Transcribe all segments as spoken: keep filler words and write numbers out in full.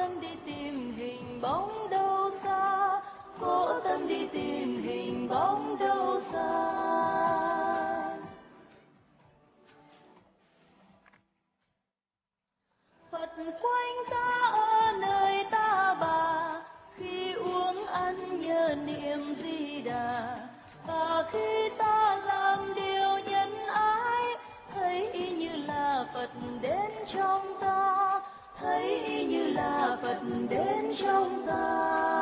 tâm đi tìm hình bóng đâu xa, khổ tâm đi tìm hình bóng đâu xa. Phật quanh ta ở nơi ta bà, khi uống ăn nhớ niệm Di Đà. Và khi ta làm điều nhân ái, thấy y như là Phật đến trong ta, thấy y như là Phật đến trong ta.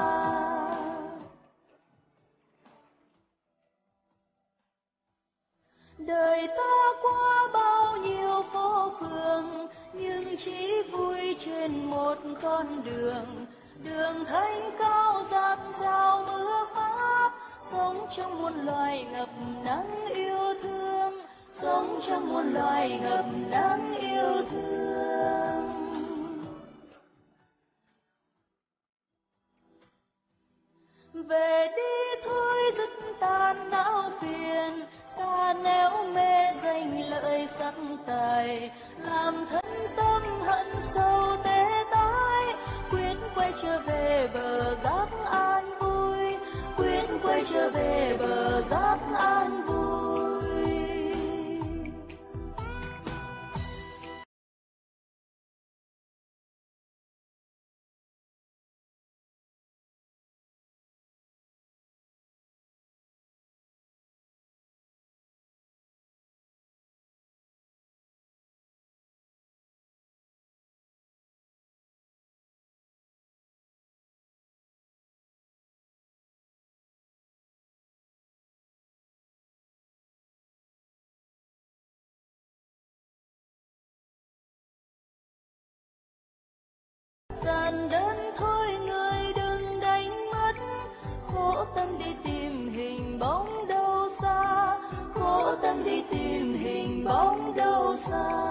Đời ta qua bao nhiêu phố phường, nhưng chỉ vui trên một con đường. Đường thánh cao dạt dào mưa pháp, sống trong muôn loài ngập nắng yêu thương, sống trong muôn loài ngập nắng yêu thương. Về đi thôi dứt tan não phiền, ta néo mê danh lợi sắc tài, làm thân tâm hận sâu tế tái, quyết quay trở về bờ giác an vui, quyết quay trở về bờ giác an vui. Gian đơn thôi người đừng đánh mất, khổ tâm đi tìm hình bóng đâu xa, khổ tâm đi tìm hình bóng đâu xa.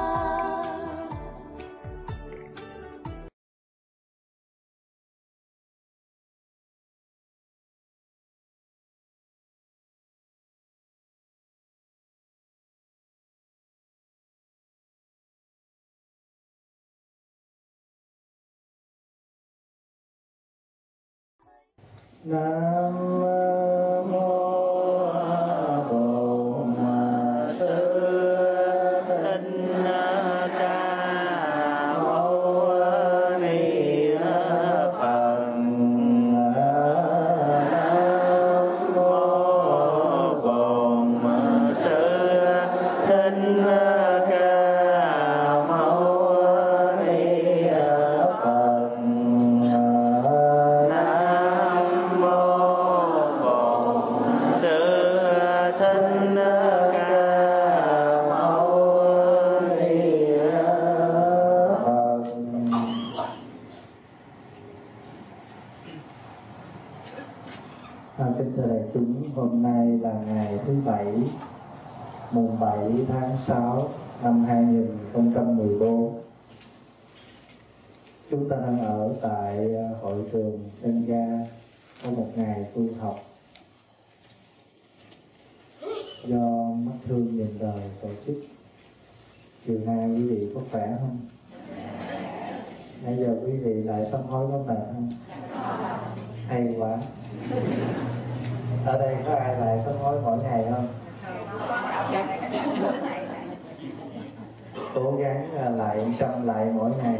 Nam mô Bổn Sư Thích Ca Mâu Ni Phật. Nam mô Bổn Sư Thích Ca Mâu Ni Phật. Kính thưa đại chúng, hôm nay là ngày thứ Bảy, mùng bảy tháng sáu năm hai nghìn không trăm mười bốn. Chúng ta đang ở tại hội trường Sân Ga, có một ngày tu học do mắt thương nhìn đời tổ chức. Chiều nay quý vị có khỏe không? Nãy giờ quý vị lại sám hối có mệt không? Hay quá. Ở đây có ai lại sám hối mỗi ngày không? Cố gắng lại trăm lại mỗi ngày.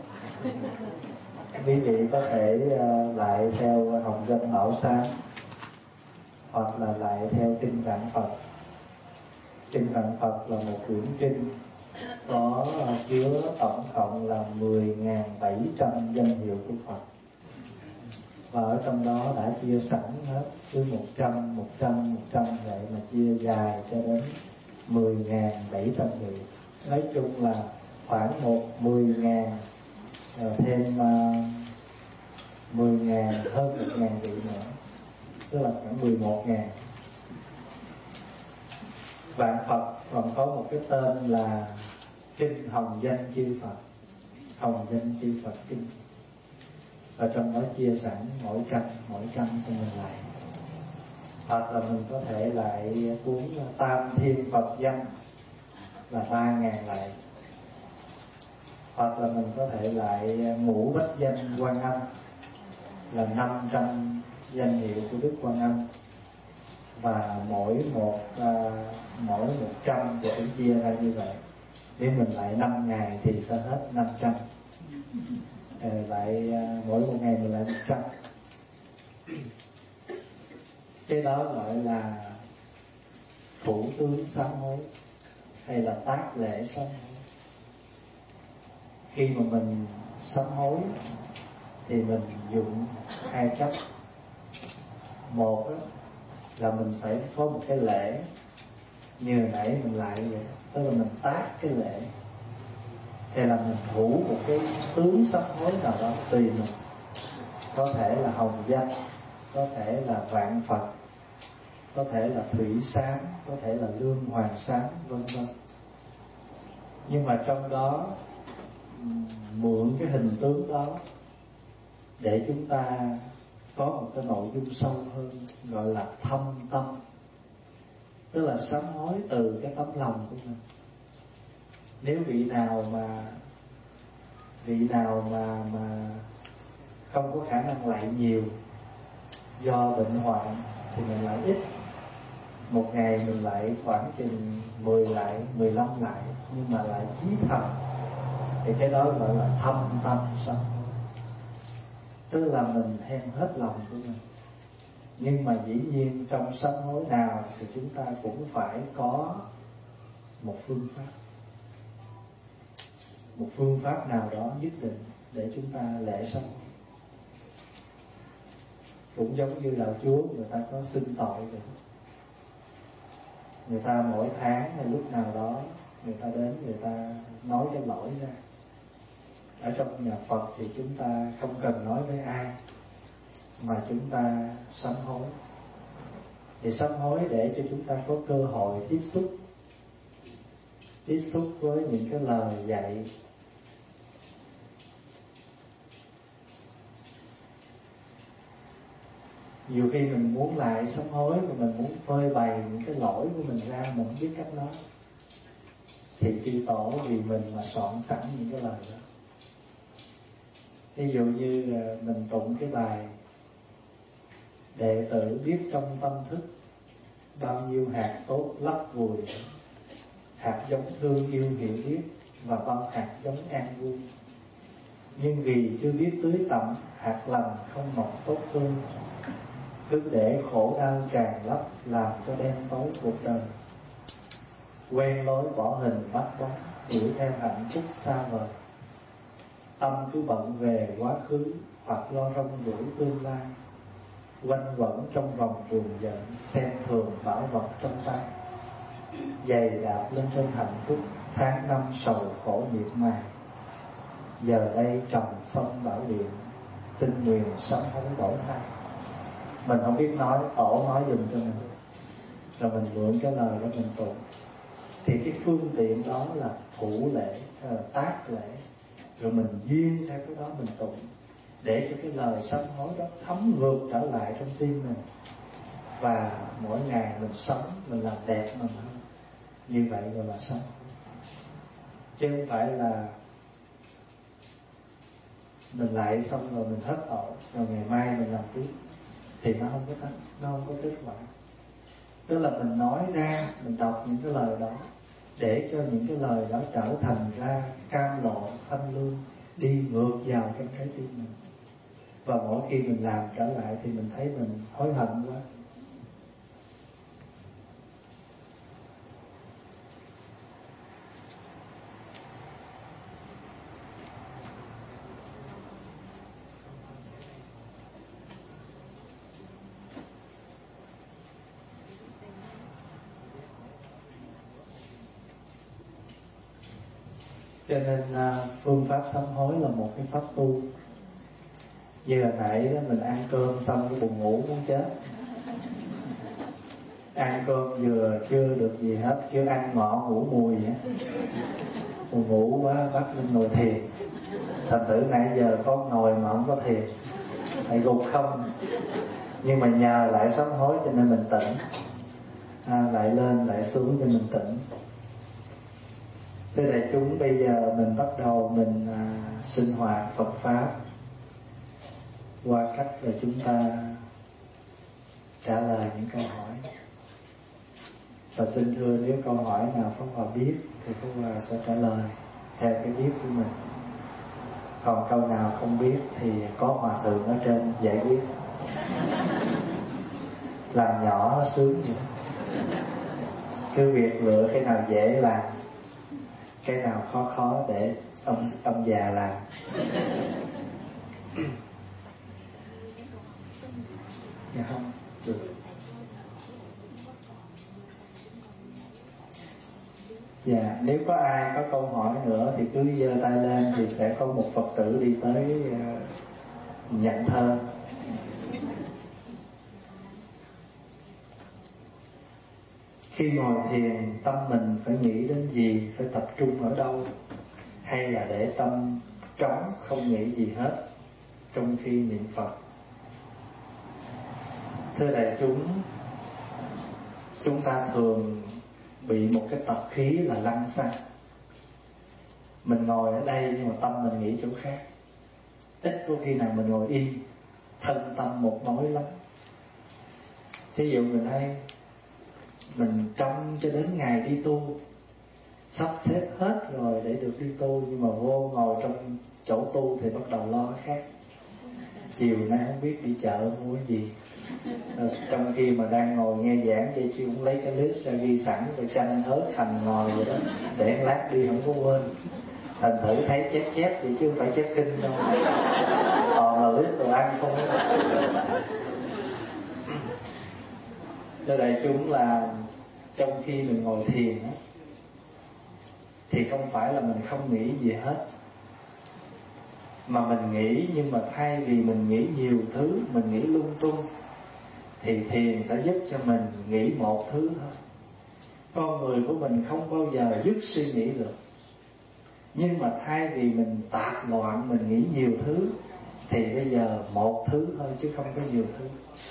Quý vị có thể lại theo Hồng Danh Bảo Sáng, hoặc là lại theo Kinh Vạn Phật. Kinh Vạn Phật là một quyển kinh có chứa tổng cộng là mười nghìn bảy trăm danh hiệu của Phật, và ở trong đó đã chia sẵn hết cứ một trăm, một trăm, một trăm vậy mà chia dài cho đến mười nghìn bảy trăm hiệu. Nói chung là khoảng một mười nghìn thêm mười nghìn, hơn một nghìn vị nữa, tức là khoảng mười một nghìn. Vạn Phật còn có một cái tên là Kinh Hồng Danh Chư Phật, Hồng Danh Chư Phật Kinh. Và trong đó chia sẵn mỗi trăm, mỗi trăm cho mình lại. Hoặc là mình có thể lại cuốn Tam Thiên Phật Danh là ba ngàn lại. Hoặc là mình có thể lại ngũ bách danh Quan Âm, là năm trăm danh hiệu của Đức Quan Âm, và mỗi một à, mỗi một trăm thì cũng chia ra như vậy. Nếu mình lại năm ngày thì sẽ hết năm trăm, lại à, mỗi một ngày mình lại một trăm. Cái đó gọi là thủ tướng sám hối hay là tác lễ sám hối. Khi mà mình sám hối thì mình dùng hai cách. Một đó, là mình phải có một cái lễ như hồi nãy mình lại vậy, tức là mình tác cái lễ, hay là mình thủ một cái tướng sám hối nào đó tùy mình. Có thể là hồng danh, có thể là vạn Phật, có thể là thủy sám, có thể là lương hoàng sám, vân vân. Nhưng mà trong đó mượn cái hình tướng đó để chúng ta có một cái nội dung sâu hơn, gọi là thâm tâm, tức là sám hối từ cái tấm lòng của mình. Nếu vị nào mà vị nào mà mà không có khả năng lại nhiều do bệnh hoạn thì mình lại ít. Một ngày mình lại khoảng chừng mười lại, mười lăm lại, nhưng mà lại chí thành, thì cái đó gọi là thâm tâm sám hối. Tức là mình đem hết lòng của mình. Nhưng mà dĩ nhiên trong sám hối nào thì chúng ta cũng phải có một phương pháp, một phương pháp nào đó nhất định để chúng ta lễ sám hối. Cũng giống như đạo Chúa, người ta có xưng tội vậy. Người ta mỗi tháng hay lúc nào đó người ta đến, người ta nói cái lỗi ra. Ở trong nhà Phật thì chúng ta không cần nói với ai, mà chúng ta sám hối. Thì sám hối để cho chúng ta có cơ hội tiếp xúc tiếp xúc với những cái lời dạy nhiều khi mình muốn lại sám hối, mà mình muốn phơi bày những cái lỗi của mình ra, mình không biết cách nói, thì chư tổ vì mình mà soạn sẵn những cái lời đó. Ví dụ như mình tụng cái bài đệ tử biết trong tâm thức bao nhiêu hạt tốt lấp vùi, hạt giống thương yêu hiểu biết và bao hạt giống an vui, nhưng vì chưa biết tưới tẩm, hạt lành không mọc tốt tươi, cứ để khổ đau tràn lấp làm cho đen tối cuộc đời. Quen lối bỏ hình bắt bóng, đuổi theo hạnh phúc xa vời, tâm cứ bận về quá khứ hoặc lo rong ruổi tương lai, quanh quẩn trong vòng buồn giận, xem thường bảo vật trong tay, giày đạp lên trên hạnh phúc, tháng năm sầu khổ miệt mài. Giờ đây trồng sông bảo điện, xin nguyện sám hối đổi thay. Mình không biết nói, tổ nói dùm cho mình, rồi mình mượn cái lời đó mình tụng. Thì cái phương tiện đó là thủ lễ, là tác lễ, rồi mình duyên theo cái đó mình tụng, để cho cái lời sám hối đó thấm ngược trở lại trong tim mình, và mỗi ngày mình sống mình làm đẹp mình hơn. Như vậy gọi là sám hối, chứ không phải là mình lại xong rồi mình hết tội, rồi ngày mai mình làm tiếp, thì nó không có nó không có kết quả. Tức là mình nói ra, mình đọc những cái lời đó để cho những cái lời đó trở thành ra cam lộ thanh lương, đi ngược vào trong trái tim mình. Và mỗi khi mình làm trở lại thì mình thấy mình hối hận quá. Cho nên phương pháp sám hối là một cái pháp tu. Như hồi nãy đó, mình ăn cơm xong cái buồn ngủ muốn chết. Ăn cơm vừa chưa được gì hết, chưa ăn ngọ ngủ mùi á, buồn ngủ quá bắt lên ngồi thiền. Thành thử nãy giờ có ngồi mà không có thiền, lại gục không. Nhưng mà nhờ lại sám hối cho nên mình tỉnh, à, lại lên lại xuống cho mình tỉnh. Thưa đại chúng, bây giờ mình bắt đầu mình à, sinh hoạt Phật Pháp qua cách là chúng ta trả lời những câu hỏi. Và xin thưa, nếu câu hỏi nào Pháp Hòa biết thì Pháp Hòa sẽ trả lời theo cái biết của mình. Còn câu nào không biết thì có Hòa Thượng ở trên giải quyết. Làm nhỏ nó sướng vậy đó. Cứ việc lựa cái nào dễ làm, cái nào khó khó để ông ông già làm. Dạ không được. Dạ, nếu có ai có câu hỏi nữa thì cứ giơ tay lên thì sẽ có một Phật tử đi tới uh, nhận thơ. Khi ngồi thiền, tâm mình phải nghĩ đến gì, phải tập trung ở đâu, hay là để tâm trống không nghĩ gì hết trong khi niệm Phật? Thưa đại chúng, chúng ta thường bị một cái tập khí là lăng xăng. Mình ngồi ở đây nhưng mà tâm mình nghĩ chỗ khác. Ít có khi nào mình ngồi yên, thân tâm một mối lắm. Thí dụ mình hay mình trông cho đến ngày đi tu, sắp xếp hết rồi để được đi tu, nhưng mà vô ngồi trong chỗ tu thì bắt đầu lo cái khác. Chiều nay không biết đi chợ mua cái gì. Trong khi mà đang ngồi nghe giảng vậy, chứ cũng lấy cái list ra ghi sẵn rồi chanh hớt hành ngồi vậy đó, để lát đi không có quên. Thành thử thấy chép chép vậy chứ không phải chép kinh đâu, còn là list đồ ăn không ấy. Thưa đại chúng, là trong khi mình ngồi thiền á, thì không phải là mình không nghĩ gì hết, mà mình nghĩ, nhưng mà thay vì mình nghĩ nhiều thứ, mình nghĩ lung tung, thì thiền sẽ giúp cho mình nghĩ một thứ thôi. Con người của mình không bao giờ dứt suy nghĩ được, nhưng mà thay vì mình tạp loạn, mình nghĩ nhiều thứ, thì bây giờ một thứ thôi chứ không có nhiều thứ.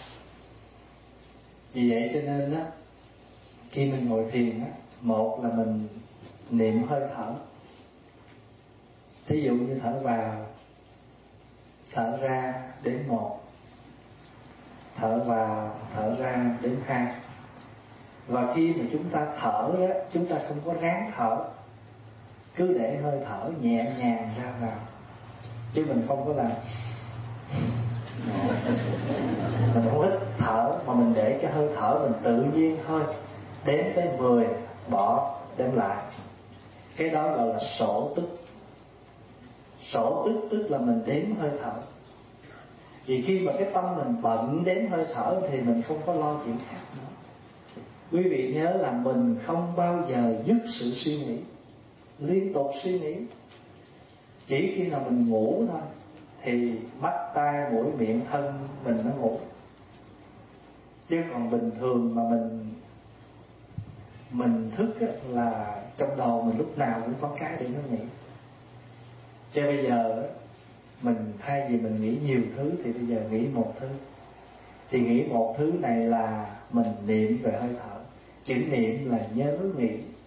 Vì vậy cho nên á, khi mình ngồi thiền á, một là mình niệm hơi thở. Thí dụ như thở vào, thở ra đếm một, thở vào, thở ra đếm hai. Và khi mà chúng ta thở á, chúng ta không có ráng thở, cứ để hơi thở nhẹ nhàng ra vào, chứ mình không có làm. Mình không hít thở, mà mình để cái hơi thở mình tự nhiên thôi, đếm tới mười, bỏ, đếm lại. Cái đó gọi là sổ tức. Sổ tức tức là mình đếm hơi thở. Vì khi mà cái tâm mình bận đếm hơi thở thì mình không có lo chuyện khác nữa. Quý vị nhớ là mình không bao giờ dứt sự suy nghĩ, liên tục suy nghĩ. Chỉ khi nào mình ngủ thôi thì mắt, tai, mũi, miệng, thân mình nó ngủ. Chứ còn bình thường mà mình Mình thức á, là trong đầu mình lúc nào cũng có cái để nó nghĩ. Cho bây giờ mình thay vì mình nghĩ nhiều thứ thì bây giờ nghĩ một thứ. Thì nghĩ một thứ này là mình niệm về hơi thở. Chữ niệm là nhớ nghĩ.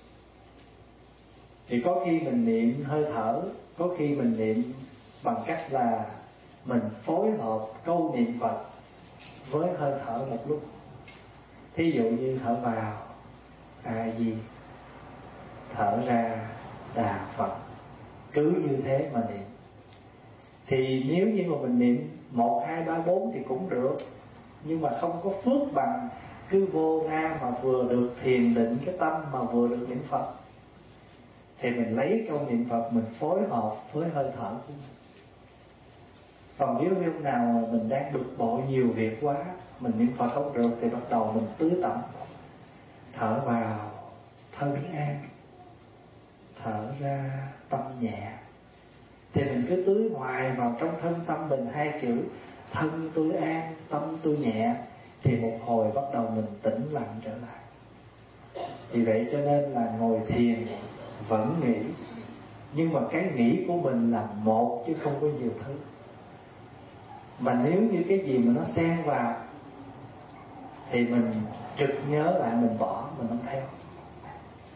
Thì có khi mình niệm hơi thở, có khi mình niệm bằng cách là mình phối hợp câu niệm Phật với hơi thở một lúc. Thí dụ như thở vào A Di, thở ra Đà Phật, cứ như thế mà niệm. Thì nếu như mà mình niệm một, hai, ba, bốn thì cũng được, nhưng mà không có phước bằng cứ vô ra mà vừa được thiền định cái tâm mà vừa được niệm Phật. Thì mình lấy câu niệm Phật mình phối hợp với hơi thở của mình. Còn nếu lúc nào mà mình đang bực bội nhiều việc quá, mình niệm Phật không được, thì bắt đầu mình tứ tẩm. Thở vào thân an, thở ra tâm nhẹ. Thì mình cứ tưới hoài vào trong thân tâm mình hai chữ thân tôi an, tâm tôi nhẹ. Thì một hồi bắt đầu mình tĩnh lặng trở lại. Vì vậy cho nên là ngồi thiền vẫn nghĩ, nhưng mà cái nghĩ của mình là một chứ không có nhiều thứ. Mà nếu như cái gì mà nó xen vào thì mình trực nhớ lại, mình bỏ, mình không theo.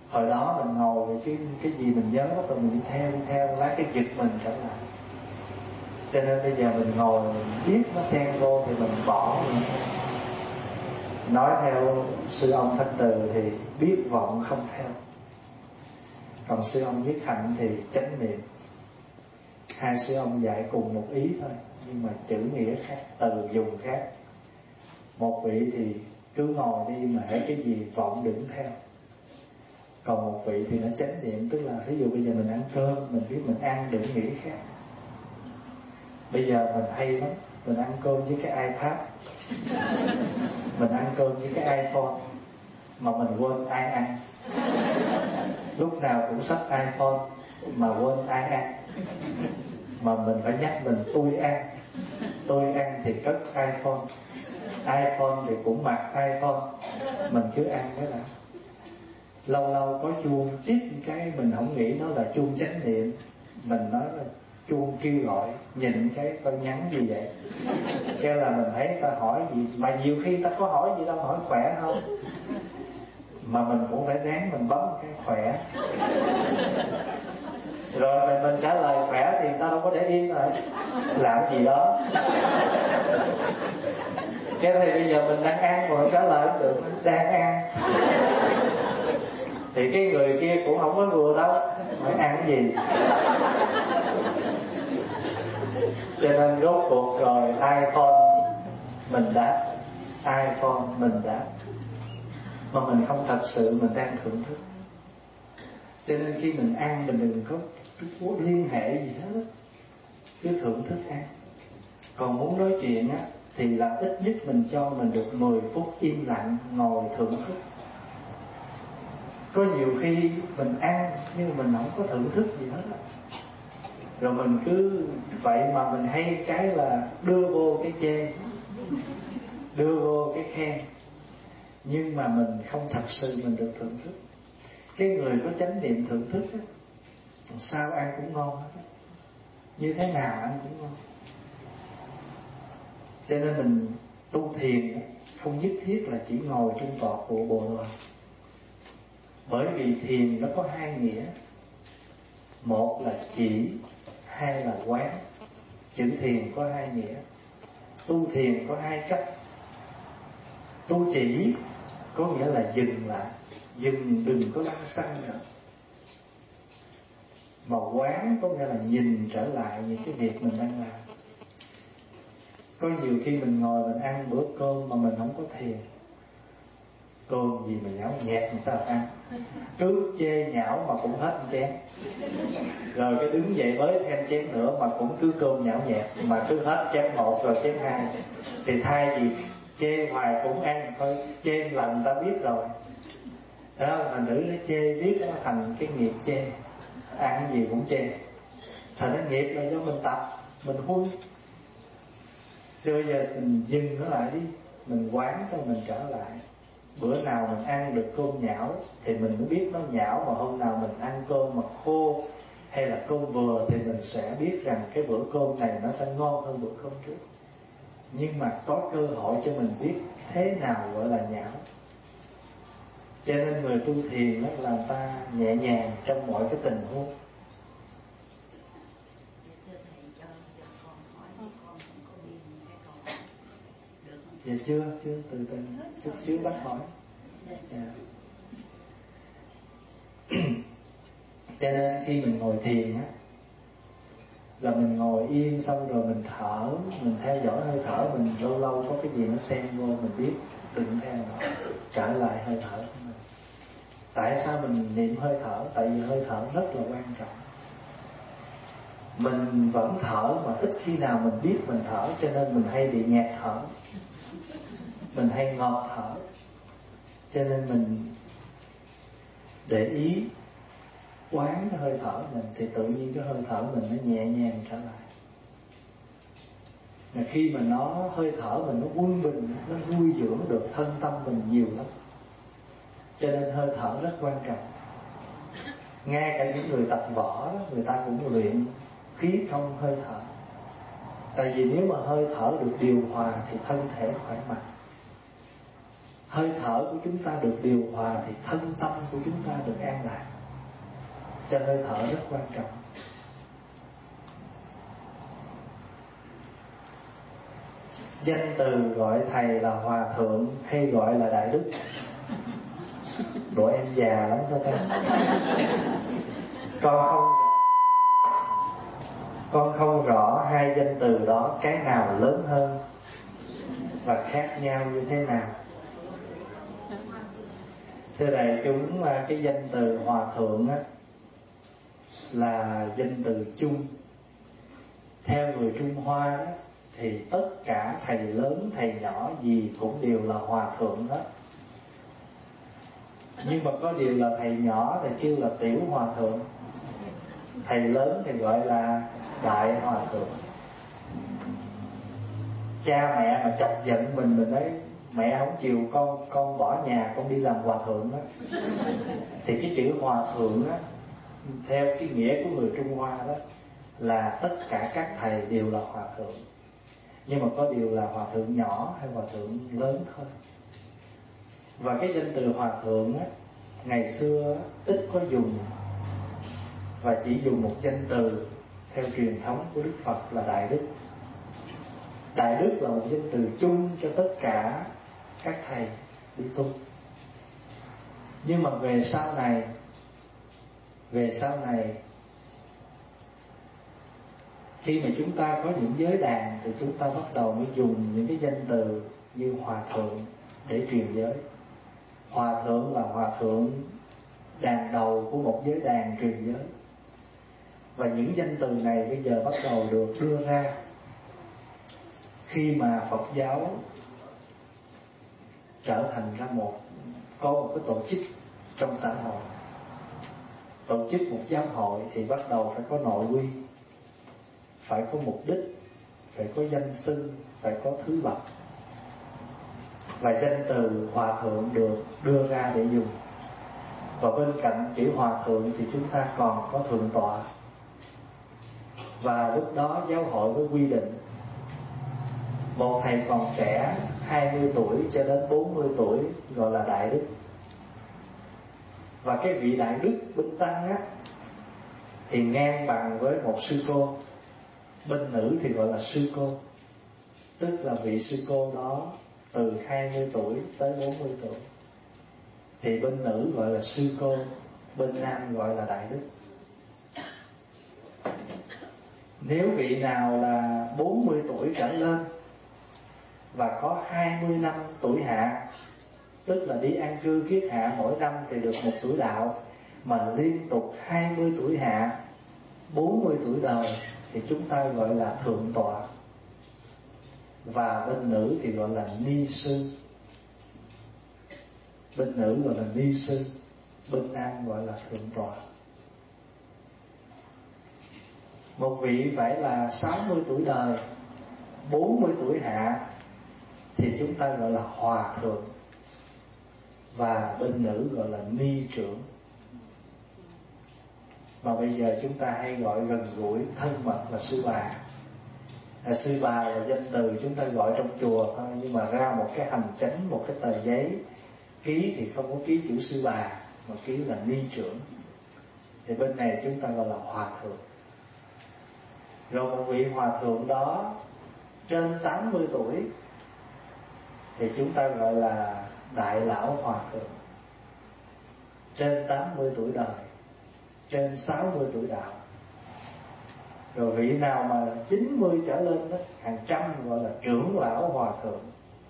Hồi đó mình ngồi rồi chứ cái gì mình nhớ bắt đầu mình đi theo đi theo lát cái giật mình trở lại. Cho nên bây giờ mình ngồi mình biết nó xen vô thì mình bỏ nữa. Nói theo sư ông Thanh Từ thì biết vọng không theo, còn sư ông Nhất Hạnh thì chánh niệm. Hai sư ông dạy cùng một ý thôi, nhưng mà chữ nghĩa khác, từ dùng khác. Một vị thì cứ ngồi đi mà hễ cái gì vọng đừng theo. Còn một vị thì nó chánh niệm, tức là ví dụ bây giờ mình ăn cơm, mình biết mình ăn đừng nghĩ khác. Bây giờ mình hay lắm, mình ăn cơm với cái iPad, mình ăn cơm với cái iPhone, mà mình quên ai ăn. Lúc nào cũng xách iPhone mà quên ai ăn. Mà mình phải nhắc mình tôi ăn, tôi ăn thì cất iPhone, iPhone thì cũng mặc iPhone, mình cứ ăn cái là. Lâu lâu có chuông tít cái mình không nghĩ nó là chuông chánh niệm, mình nói là chuông kêu gọi, nhìn cái coi nhắn gì vậy. Cái là mình thấy ta hỏi gì, mà nhiều khi ta có hỏi gì đâu, hỏi khỏe không, mà mình cũng phải ráng mình bấm cái khỏe. Rồi mình, mình trả lời khỏe thì ta đâu có để yên rồi, làm gì đó. Cái thì bây giờ mình đang ăn mà trả lời không được, đang ăn thì cái người kia cũng không có vừa đâu, phải ăn cái gì. Cho nên rốt cuộc rồi iPhone mình đáp, iPhone mình đáp, mà mình không thật sự mình đang thưởng thức. Cho nên khi mình ăn mình đừng có, có liên hệ gì hết, cứ thưởng thức ăn. Còn muốn nói chuyện á thì là ít nhất mình cho mình được mười phút im lặng ngồi thưởng thức. Có nhiều khi mình ăn nhưng mình không có thưởng thức gì hết á. Rồi mình cứ vậy mà mình hay cái là đưa vô cái chê, đưa vô cái khen, nhưng mà mình không thật sự mình được thưởng thức. Cái người có chánh niệm thưởng thức á, sao ăn cũng ngon hết á, như thế nào ăn cũng ngon. Cho nên mình tu thiền không nhất thiết là chỉ ngồi trên tọa của Bồ Đoàn. Bởi vì thiền nó có hai nghĩa, một là chỉ, hai là quán. Chữ thiền có hai nghĩa. Tu thiền có hai cách. Tu chỉ có nghĩa là dừng lại, dừng đừng có lăn xăng nữa. Mà quán có nghĩa là nhìn trở lại những cái việc mình đang làm. Có nhiều khi mình ngồi mình ăn bữa cơm mà mình không có thiền. Cơm gì mà nhão nhẹt làm sao ăn, cứ chê nhão mà cũng hết chén. Rồi cái đứng dậy mới thêm chén nữa mà cũng cứ cơm nhão nhẹt, mà cứ hết chén một rồi chén hai. Thì thay vì chê hoài cũng ăn thôi, chê lần ta biết rồi đó, thành thử nó chê biết nó thành cái nghiệp chê, ăn cái gì cũng chê. Thành cái nghiệp là do mình tập, mình huân. Chứ bây giờ mình dừng nó lại đi, mình quán cho mình trở lại. Bữa nào mình ăn được cơm nhão thì mình mới biết nó nhão, mà hôm nào mình ăn cơm mà khô hay là cơm vừa thì mình sẽ biết rằng cái bữa cơm này nó sẽ ngon hơn bữa cơm trước. Nhưng mà có cơ hội cho mình biết thế nào gọi là nhão. Cho nên người tu thiền đó là ta nhẹ nhàng trong mọi cái tình huống. Dạ chưa, chưa, từ từ, chút xíu bác hỏi. Dạ. Cho nên khi mình ngồi thiền á, là mình ngồi yên xong rồi mình thở, mình theo dõi hơi thở mình, lâu lâu có cái gì nó xen vô mình biết, đừng theo nó, trở lại hơi thở của mình. Tại sao mình niệm hơi thở? Tại vì hơi thở rất là quan trọng. Mình vẫn thở mà ít khi nào mình biết mình thở, cho nên mình hay bị nghẹt thở, mình hay ngộp thở. Cho nên mình để ý quán cái hơi thở mình thì tự nhiên cái hơi thở mình nó nhẹ nhàng trở lại. Và khi mà nó hơi thở mình nó quân bình, nó nuôi dưỡng được thân tâm mình nhiều lắm. Cho nên hơi thở rất quan trọng. Ngay cả những người tập võ đó, người ta cũng luyện khí công hơi thở. Tại vì nếu mà hơi thở được điều hòa thì thân thể khỏe mạnh. hơi thở của chúng ta được điều hòa thì thân tâm của chúng ta được an lạc. Cho hơi thở rất quan trọng. Danh từ gọi thầy là hòa thượng hay gọi là đại đức? Độ em già lắm sao ta? Con không Con không rõ hai danh từ đó cái nào lớn hơn và khác nhau như thế nào. Thưa đại chúng, cái danh từ hòa thượng á, là danh từ chung. Theo người Trung Hoa đó, thì tất cả thầy lớn, thầy nhỏ gì cũng đều là hòa thượng hết. Nhưng mà có điều là thầy nhỏ thì kêu là tiểu hòa thượng, thầy lớn thì gọi là đại hòa thượng. Cha mẹ mà chọc giận mình mình nói mẹ không chiều con, con bỏ nhà con đi làm hòa thượng đó, thì cái chữ hòa thượng đó, theo cái nghĩa của người Trung Hoa đó, là tất cả các thầy đều là hòa thượng. Nhưng mà có điều là hòa thượng nhỏ hay hòa thượng lớn thôi. Và cái danh từ hòa thượng á, ngày xưa ít có dùng, và chỉ dùng một danh từ theo truyền thống của Đức Phật là đại đức. Đại đức là một danh từ chung cho tất cả các thầy đi tu. Nhưng mà về sau này về sau này khi mà chúng ta có những giới đàn thì chúng ta bắt đầu mới dùng những cái danh từ như hòa thượng để truyền giới. Hòa thượng là hòa thượng đàn đầu của một giới đàn truyền giới. Và những danh từ này bây giờ bắt đầu được đưa ra khi mà Phật giáo trở thành ra một có một cái tổ chức trong xã hội. Tổ chức một giáo hội thì bắt đầu phải có nội quy, phải có mục đích, phải có danh xưng, phải có thứ bậc. Và danh từ hòa thượng được đưa ra để dùng. Và bên cạnh chữ hòa thượng thì chúng ta còn có thượng tọa. Và lúc đó giáo hội mới quy định một thầy còn trẻ hai mươi tuổi cho đến bốn mươi tuổi gọi là đại đức. Và cái vị đại đức bên tăng á thì ngang bằng với một sư cô. Bên nữ thì gọi là sư cô, tức là vị sư cô đó từ hai mươi tuổi tới bốn mươi tuổi. Thì bên nữ gọi là sư cô, bên nam gọi là đại đức. Nếu vị nào là bốn mươi tuổi trở lên và có hai mươi năm tuổi hạ, tức là đi an cư kiết hạ mỗi năm thì được một tuổi đạo, mà liên tục hai mươi tuổi hạ, bốn mươi tuổi đời thì chúng ta gọi là thượng tọa. Và bên nữ thì gọi là ni sư. Bên nữ gọi là ni sư, bên nam gọi là thượng tọa. Một vị phải là sáu mươi tuổi đời, bốn mươi tuổi hạ thì chúng ta gọi là hòa thượng. Và bên nữ gọi là ni trưởng. Mà bây giờ chúng ta hay gọi gần gũi thân mật là sư bà. À, sư bà là danh từ chúng ta gọi trong chùa thôi, nhưng mà ra một cái hành chánh, một cái tờ giấy ký thì không có ký chữ sư bà, mà ký là ni trưởng. Thì bên này chúng ta gọi là hòa thượng. Rồi một vị hòa thượng đó trên tám mươi tuổi thì chúng ta gọi là đại lão hòa thượng. Trên tám mươi tuổi đời, trên sáu mươi tuổi đạo. Rồi vị nào mà chín mươi trở lên đó, hàng trăm gọi là trưởng lão hòa thượng.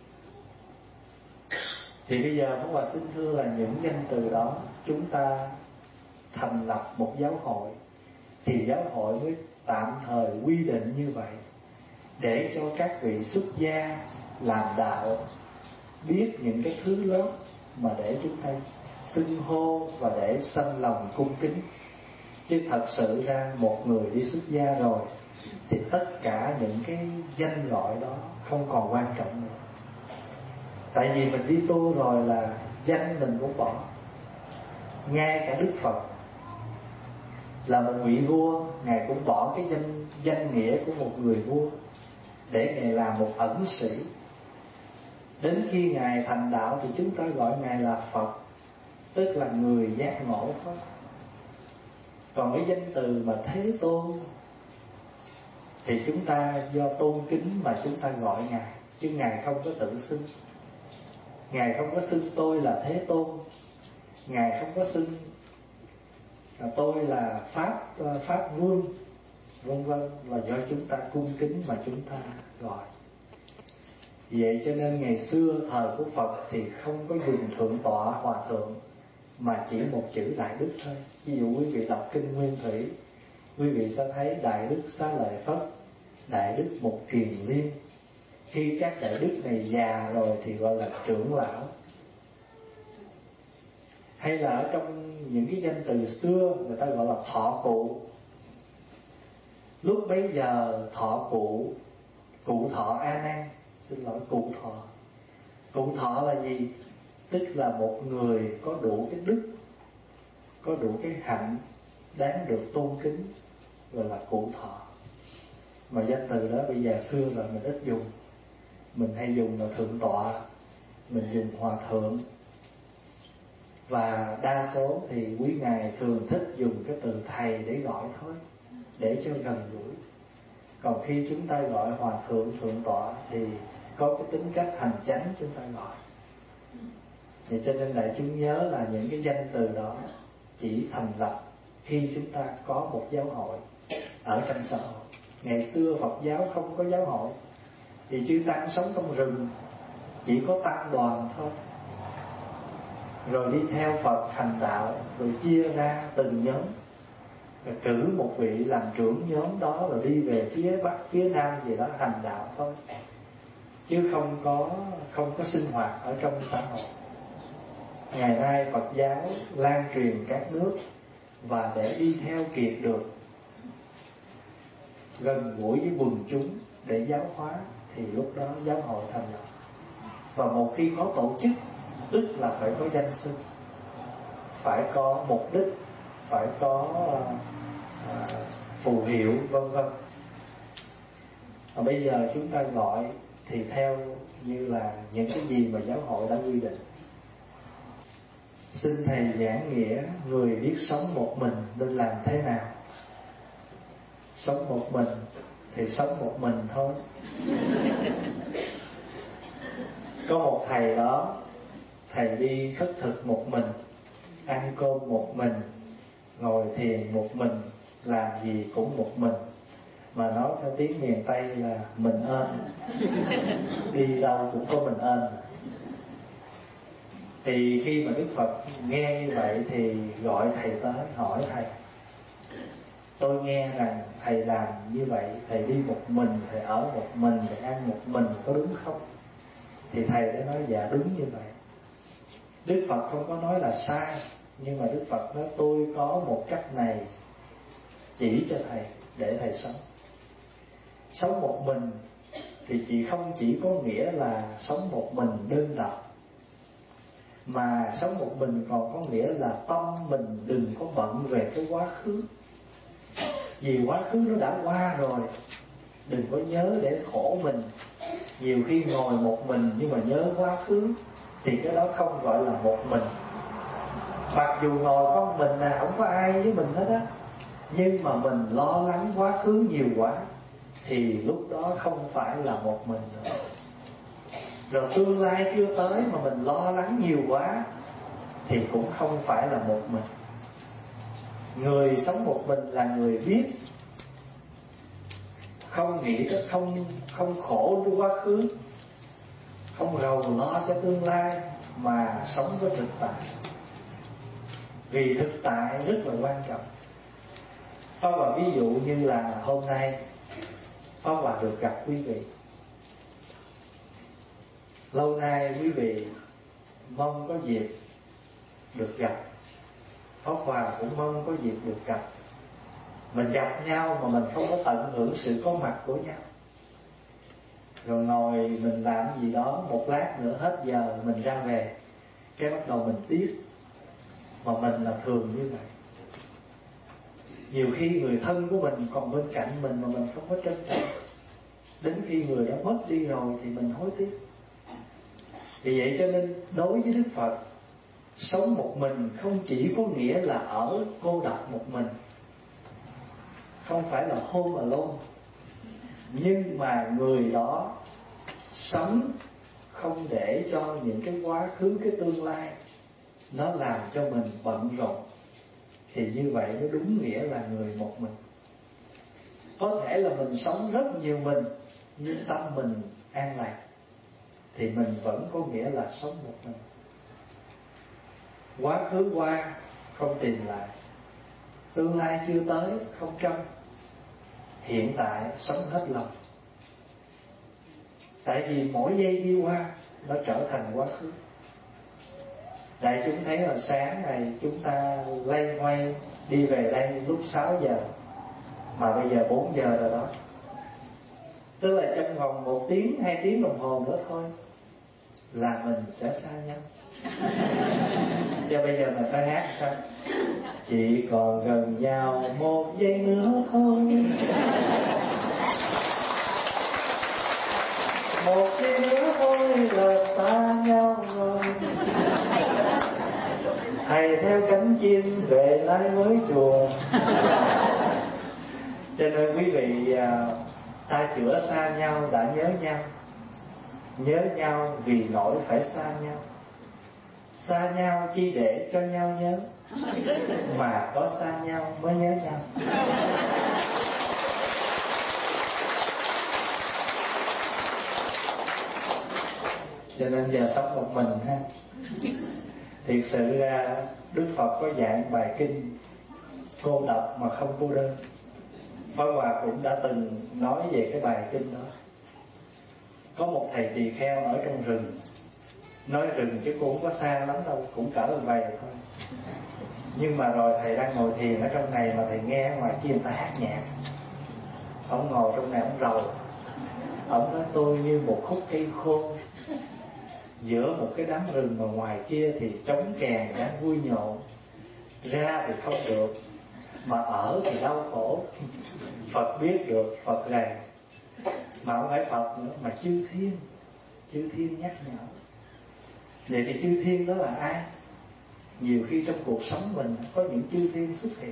Thì bây giờ Pháp Hòa xin thưa là những danh từ đó chúng ta thành lập một giáo hội, thì giáo hội mới tạm thời quy định như vậy, để cho các vị xuất gia làm đạo biết những cái thứ lớn mà để chúng ta xưng hô và để sanh lòng cung kính. Chứ thật sự ra một người đi xuất gia rồi thì tất cả những cái danh gọi đó không còn quan trọng nữa. Tại vì mình đi tu rồi là danh mình cũng bỏ. Ngay cả Đức Phật là một vị vua, Ngài cũng bỏ cái danh, danh nghĩa của một người vua để Ngài làm một ẩn sĩ. Đến khi Ngài thành đạo thì chúng ta gọi Ngài là Phật, tức là người giác ngộ thôi. Còn cái danh từ mà Thế Tôn thì chúng ta do tôn kính mà chúng ta gọi Ngài, chứ Ngài không có tự xưng. Ngài không có xưng tôi là Thế Tôn, Ngài không có xưng tôi là Pháp Pháp Vương, vân vân, là do chúng ta cung kính mà chúng ta gọi. Vậy cho nên ngày xưa thời của Phật thì không có dùng Thượng Tọa Hòa Thượng, mà chỉ một chữ Đại Đức thôi. Ví dụ quý vị đọc kinh Nguyên Thủy, quý vị sẽ thấy Đại Đức Xá Lợi Phất, Đại Đức Mục Kiền Liên. Khi các Đại Đức này già rồi thì gọi là trưởng lão. Hay là ở trong những cái danh từ xưa người ta gọi là thọ cụ. Lúc bấy giờ thọ cụ, cụ thọ A Nan, xin lỗi cụ thọ. Cụ thọ là gì? Tức là một người có đủ cái đức, có đủ cái hạnh đáng được tôn kính, gọi là cụ thọ. Mà danh từ đó bây giờ xưa rồi mình ít dùng. Mình hay dùng là Thượng Tọa, mình dùng Hòa Thượng. Và đa số thì quý ngài thường thích dùng cái từ thầy để gọi thôi, để cho gần gũi. Còn khi chúng ta gọi Hòa Thượng, Thượng Tọa thì có cái tính cách hành chánh chúng ta gọi. Vậy cho nên đại chúng nhớ là những cái danh từ đó chỉ thành lập khi chúng ta có một giáo hội ở trong xã hội. Ngày xưa Phật giáo không có giáo hội, thì chư tăng sống trong rừng, chỉ có tăng đoàn thôi. Rồi đi theo Phật hành đạo, rồi chia ra từng nhóm, rồi cử một vị làm trưởng nhóm đó, rồi đi về phía Bắc, phía Nam gì đó hành đạo thôi, chứ không có không có sinh hoạt ở trong xã hội. Ngày nay Phật giáo lan truyền các nước, và để đi theo kịp được, gần gũi với quần chúng để giáo hóa, thì lúc đó giáo hội thành lập. Và một khi có tổ chức, tức là phải có danh xưng, phải có mục đích, phải có uh, phù hiệu, vân vân. Và bây giờ chúng ta gọi thì theo như là những cái gì mà giáo hội đã quy định. Xin thầy giảng nghĩa người biết sống một mình nên làm thế nào? Sống một mình thì sống một mình thôi. Có một thầy đó, thầy đi khất thực một mình, ăn cơm một mình, ngồi thiền một mình, làm gì cũng một mình. Mà nói theo tiếng miền Tây là mình ơn, đi đâu cũng có mình ơn. Thì khi mà Đức Phật nghe như vậy thì gọi thầy tới hỏi thầy: tôi nghe rằng thầy làm như vậy, thầy đi một mình, thầy ở một mình, thầy ăn một mình, có đúng không? Thì thầy đã nói dạ đúng như vậy. Đức Phật không có nói là sai, nhưng mà Đức Phật nói tôi có một cách này chỉ cho thầy để thầy sống. Sống một mình thì chỉ không chỉ có nghĩa là sống một mình đơn độc, mà sống một mình còn có nghĩa là tâm mình đừng có bận về cái quá khứ. Vì quá khứ nó đã qua rồi, đừng có nhớ để khổ mình. Nhiều khi ngồi một mình nhưng mà nhớ quá khứ thì cái đó không gọi là một mình. Mặc dù ngồi con mình là không có ai với mình hết á, nhưng mà mình lo lắng quá khứ nhiều quá thì lúc đó không phải là một mình nữa. Rồi tương lai chưa tới mà mình lo lắng nhiều quá thì cũng không phải là một mình. Người sống một mình là người biết, không nghĩ tới không không khổ với quá khứ, không rầu lo cho tương lai, mà sống với thực tại. Vì thực tại rất là quan trọng. Pháp Hòa ví dụ như là hôm nay Pháp Hòa được gặp quý vị. Lâu nay quý vị mong có dịp được gặp, Pháp Hòa cũng mong có dịp được gặp. Mình gặp nhau mà mình không có tận hưởng sự có mặt của nhau, rồi ngồi mình làm gì đó, một lát nữa hết giờ mình ra về, cái bắt đầu mình tiếc. Mà mình là thường như vậy. Nhiều khi người thân của mình còn bên cạnh mình mà mình không có trân trọng, đến khi người đó mất đi rồi thì mình hối tiếc. Vì vậy cho nên đối với Đức Phật, sống một mình không chỉ có nghĩa là ở cô độc một mình, không phải là home alone, nhưng mà người đó sống không để cho những cái quá khứ, cái tương lai nó làm cho mình bận rộn, thì như vậy mới đúng nghĩa là người một mình. Có thể là mình sống rất nhiều mình, nhưng tâm mình an lạc, thì mình vẫn có nghĩa là sống một mình. Quá khứ qua không tìm lại, tương lai chưa tới không trông, hiện tại sống hết lòng. Tại vì mỗi giây đi qua nó trở thành quá khứ. Đại chúng thấy là sáng này chúng ta lay hoay đi về đây lúc sáu giờ, mà bây giờ bốn giờ rồi đó. Tức là trong vòng một tiếng, hai tiếng đồng hồ nữa thôi là mình sẽ xa nhau. Cho bây giờ mình phải hát sao? Chỉ còn gần nhau một giây nữa thôi, một giây nữa thôi là xa nhau rồi. Thầy theo cánh chim về lại với chùa. Cho nên quý vị, ta chữa xa nhau đã nhớ nhau. Nhớ nhau vì nỗi phải xa nhau. Xa nhau chi để cho nhau nhớ, mà có xa nhau mới nhớ nhau. Cho nên giờ sống một mình ha. Thiệt sự ra Đức Phật có dạy bài kinh cô độc mà không cô đơn. Pháp Hòa cũng đã từng nói về cái bài kinh đó. Có một thầy tỳ kheo ở trong rừng. Nói rừng chứ cũng không có xa lắm đâu, cũng cỡ một vầy thôi. Nhưng mà rồi thầy đang ngồi thiền ở trong này, mà thầy nghe ngoài kia người ta hát nhạc. Ông ngồi trong này ông rầu. Ông nói tôi như một khúc cây khô giữa một cái đám rừng, mà ngoài kia thì trống kèn đang vui nhộn. Ra thì không được, mà ở thì đau khổ. Phật biết được, Phật ràng. Mà không phải Phật nữa, mà chư thiên. Chư thiên nhắc nhở. Vậy thì chư thiên đó là ai? Nhiều khi trong cuộc sống mình có những chư thiên xuất hiện.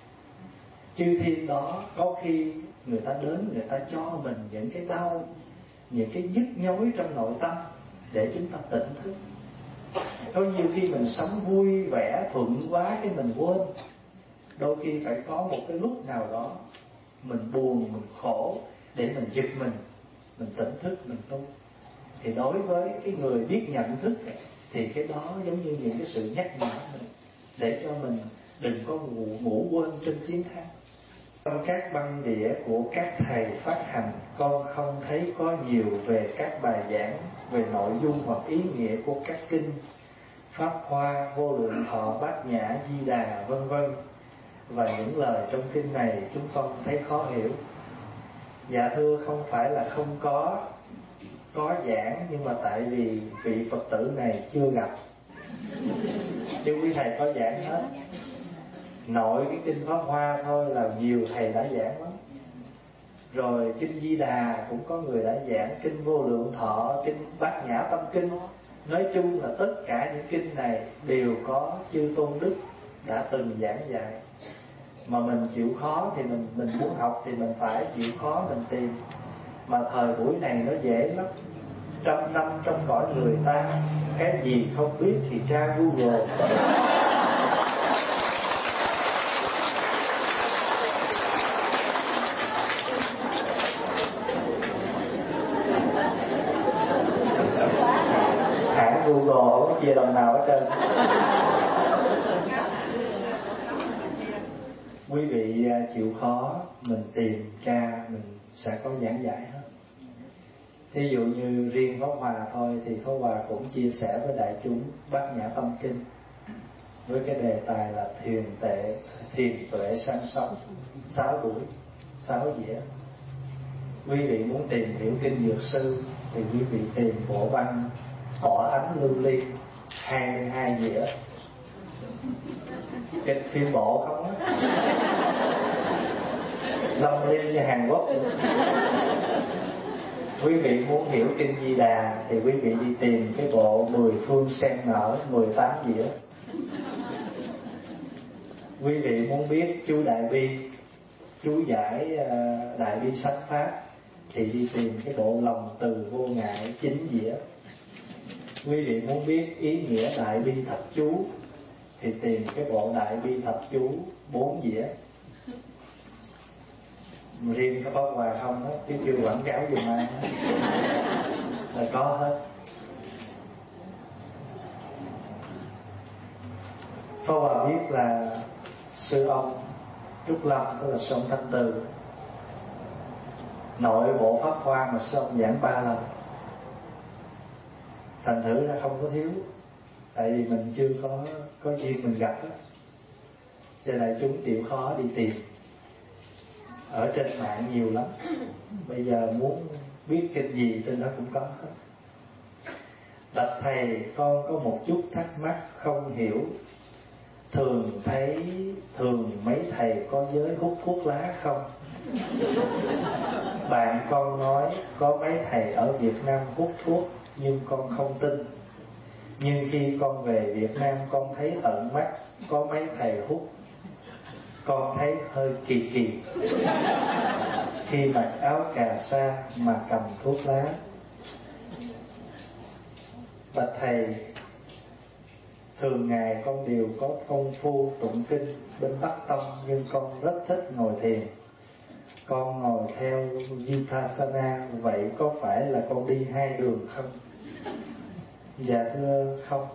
Chư thiên đó có khi người ta đến, người ta cho mình những cái đau, những cái nhức nhối trong nội tâm để chúng ta tỉnh thức. Có nhiều khi mình sống vui vẻ thuận quá cái mình quên. Đôi khi phải có một cái lúc nào đó mình buồn, mình khổ để mình giật mình, mình tỉnh thức, mình tu. Thì đối với cái người biết nhận thức thì cái đó giống như những cái sự nhắc nhở mình, để cho mình đừng có ngủ, ngủ quên trên chiến thắng. Trong các băng đĩa của các thầy phát hành, con không thấy có nhiều về các bài giảng về nội dung hoặc ý nghĩa của các kinh Pháp Hoa, Vô Lượng Thọ, Bát Nhã, Di Đà, vân vân. Và những lời trong kinh này chúng con thấy khó hiểu. Dạ thưa, không phải là không có, có giảng, nhưng mà tại vì vị Phật tử này chưa gặp. Chứ quý thầy có giảng hết. Nội cái kinh Pháp Hoa thôi là nhiều thầy đã giảng lắm. Rồi kinh Di Đà cũng có người đã giảng, kinh Vô Lượng Thọ, kinh Bát Nhã Tâm Kinh. Nói chung là tất cả những kinh này đều có chư tôn đức đã từng giảng dạy. Mà mình chịu khó thì mình mình muốn học thì mình phải chịu khó mình tìm. Mà thời buổi này nó dễ lắm. Trăm năm trong cõi người ta, cái gì không biết thì tra Google. Hãng Google không có chia đồng nào hết trơn. Quý vị chịu khó mình tìm tra, mình sẽ có giảng giải hết. Thí dụ như riêng Pháp Hòa thôi thì Pháp Hòa cũng chia sẻ với đại chúng Bát Nhã Tâm Kinh với cái đề tài là thiền tệ, thiền tuệ sang sống, sáu buổi, sáu dĩa. Quý vị muốn tìm hiểu kinh Dược Sư thì quý vị tìm bộ văn Tỏa Ánh Lưu Ly hai mươi hai dĩa. Cái phim bộ không á, Lâm Ly như Hàn Quốc. Quý vị muốn hiểu kinh Di Đà thì quý vị đi tìm cái bộ mười phương sen nở mười tám dĩa. Quý vị muốn biết chú Đại Bi, chú giải Đại Bi Sách Pháp thì đi tìm cái bộ Lòng Từ Vô Ngại chín dĩa. Quý vị muốn biết ý nghĩa Đại Bi Thập Chú thì tìm cái bộ Đại Bi Thập Chú bốn dĩa. Riêng có Pháp Hòa không đó, chứ chưa quảng cáo dùm ai đó. Là có hết. Pháp Hòa biết là sư ông Trúc Lâm, tức là sư ông Thanh Từ, nội bộ Pháp Hoa mà sư ông giảng ba lần, thành thử ra không có thiếu. Tại vì mình chưa có có duyên mình gặp đó, cho đại chúng chịu khó đi tìm. Ở trên mạng nhiều lắm. Bây giờ muốn biết kinh gì trên đó cũng có hết. Bạch thầy, con có một chút thắc mắc không hiểu. Thường thấy thường mấy thầy có giới hút thuốc lá không? Bạn con nói có mấy thầy ở Việt Nam hút thuốc, nhưng con không tin. Nhưng khi con về Việt Nam con thấy tận mắt có mấy thầy hút, con thấy hơi kỳ kỳ. Khi mặc áo cà sa mà cầm thuốc lá. Bạch thầy, thường ngày con đều có công phu tụng kinh bên Bắc Tông, nhưng con rất thích ngồi thiền. Con ngồi theo Vipassana, vậy có phải là con đi hai đường không? Dạ thưa không.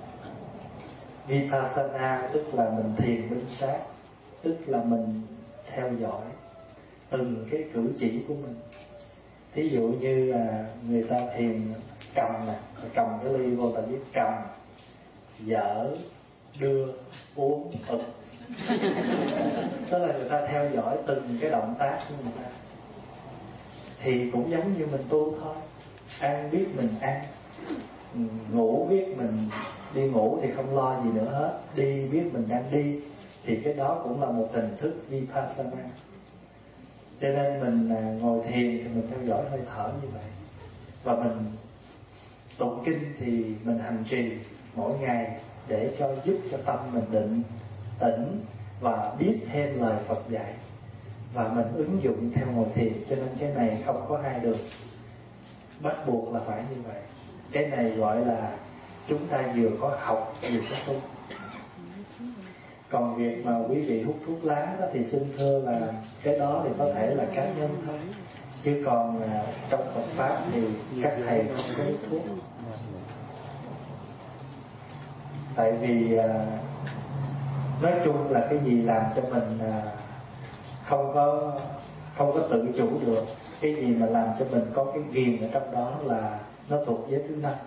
Vipassana tức là mình thiền minh sát, tức là mình theo dõi từng cái cử chỉ của mình. Thí dụ như là người ta thiền cầm nè, cầm cái ly vô, ta biết cầm, dở, đưa, uống, ực. Tức là người ta theo dõi từng cái động tác của người ta. Thì cũng giống như mình tu thôi. Ăn biết mình ăn, ngủ biết mình đi ngủ thì không lo gì nữa hết, đi biết mình đang đi, thì cái đó cũng là một hình thức Vipassana. Cho nên mình ngồi thiền thì mình theo dõi hơi thở như vậy. Và mình tụng kinh thì mình hành trì mỗi ngày để cho giúp cho tâm mình định, tĩnh và biết thêm lời Phật dạy. Và mình ứng dụng theo ngồi thiền. Cho nên cái này không có hai đường, bắt buộc là phải như vậy. Cái này gọi là chúng ta vừa có học vừa có tu. Còn việc mà quý vị hút thuốc lá đó thì xin thưa là cái đó thì có thể là cá nhân thôi. Chứ còn à, trong Phật Pháp thì các thầy không có hút thuốc. Tại vì à, nói chung là cái gì làm cho mình à, không có không có tự chủ được, cái gì mà làm cho mình có cái ghiền ở trong đó là nó thuộc giới thứ năm.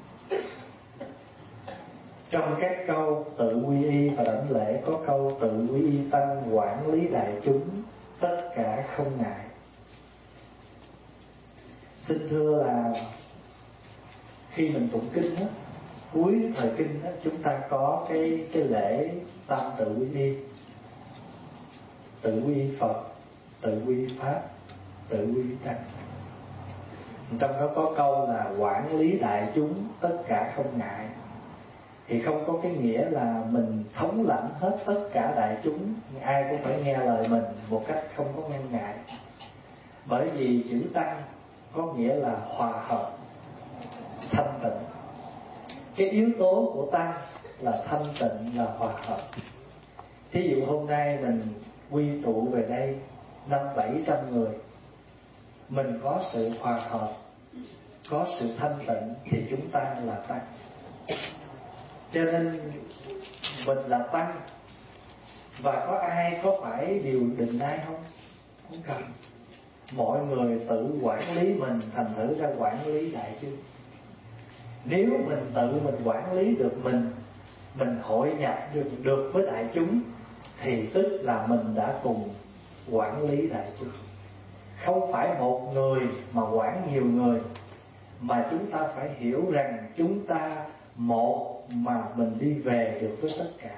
Trong các câu tự quy y và đảnh lễ có câu tự quy y tăng quản lý đại chúng, tất cả không ngại. Xin thưa là khi mình tụng kinh đó, cuối thời kinh đó, chúng ta có cái cái lễ tam tự quy y, tự quy y Phật, tự quy y Pháp, tự quy y Tăng. Trong đó có câu là quản lý đại chúng tất cả không ngại. Thì không có cái nghĩa là mình thống lãnh hết tất cả đại chúng, ai cũng phải nghe lời mình một cách không có ngăn ngại. Bởi vì chữ tăng có nghĩa là hòa hợp, thanh tịnh. Cái yếu tố của tăng là thanh tịnh, là hòa hợp. Thí dụ hôm nay mình quy tụ về đây năm bảy trăm người, mình có sự hòa hợp, có sự thanh tịnh thì chúng ta là tăng. Cho nên mình là tăng. Và có ai có phải điều định ai không? Không cần. Mọi người tự quản lý mình, thành thử ra quản lý đại chúng. Nếu mình tự mình quản lý được mình, mình hội nhập được, được với đại chúng, thì tức là mình đã cùng quản lý đại chúng. Không phải một người mà quản nhiều người, mà chúng ta phải hiểu rằng chúng ta một mà mình đi về được với tất cả.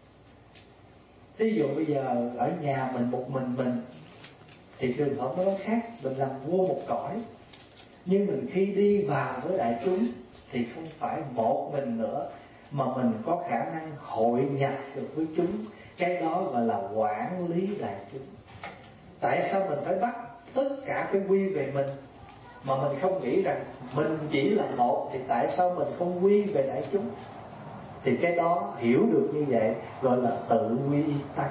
Ví dụ bây giờ ở nhà mình một mình mình thì trường hợp nó khác. Mình làm vua một cõi, Nhưng mình khi đi vào với đại chúng thì không phải một mình nữa, mà mình có khả năng hội nhập được với chúng. Cái đó gọi là quản lý đại chúng. Tại sao mình phải bắt tất cả phải quy về mình, mà mình không nghĩ rằng mình chỉ là một, thì tại sao mình không quy về đại chúng? Thì cái đó hiểu được như vậy gọi là tự quy y tăng.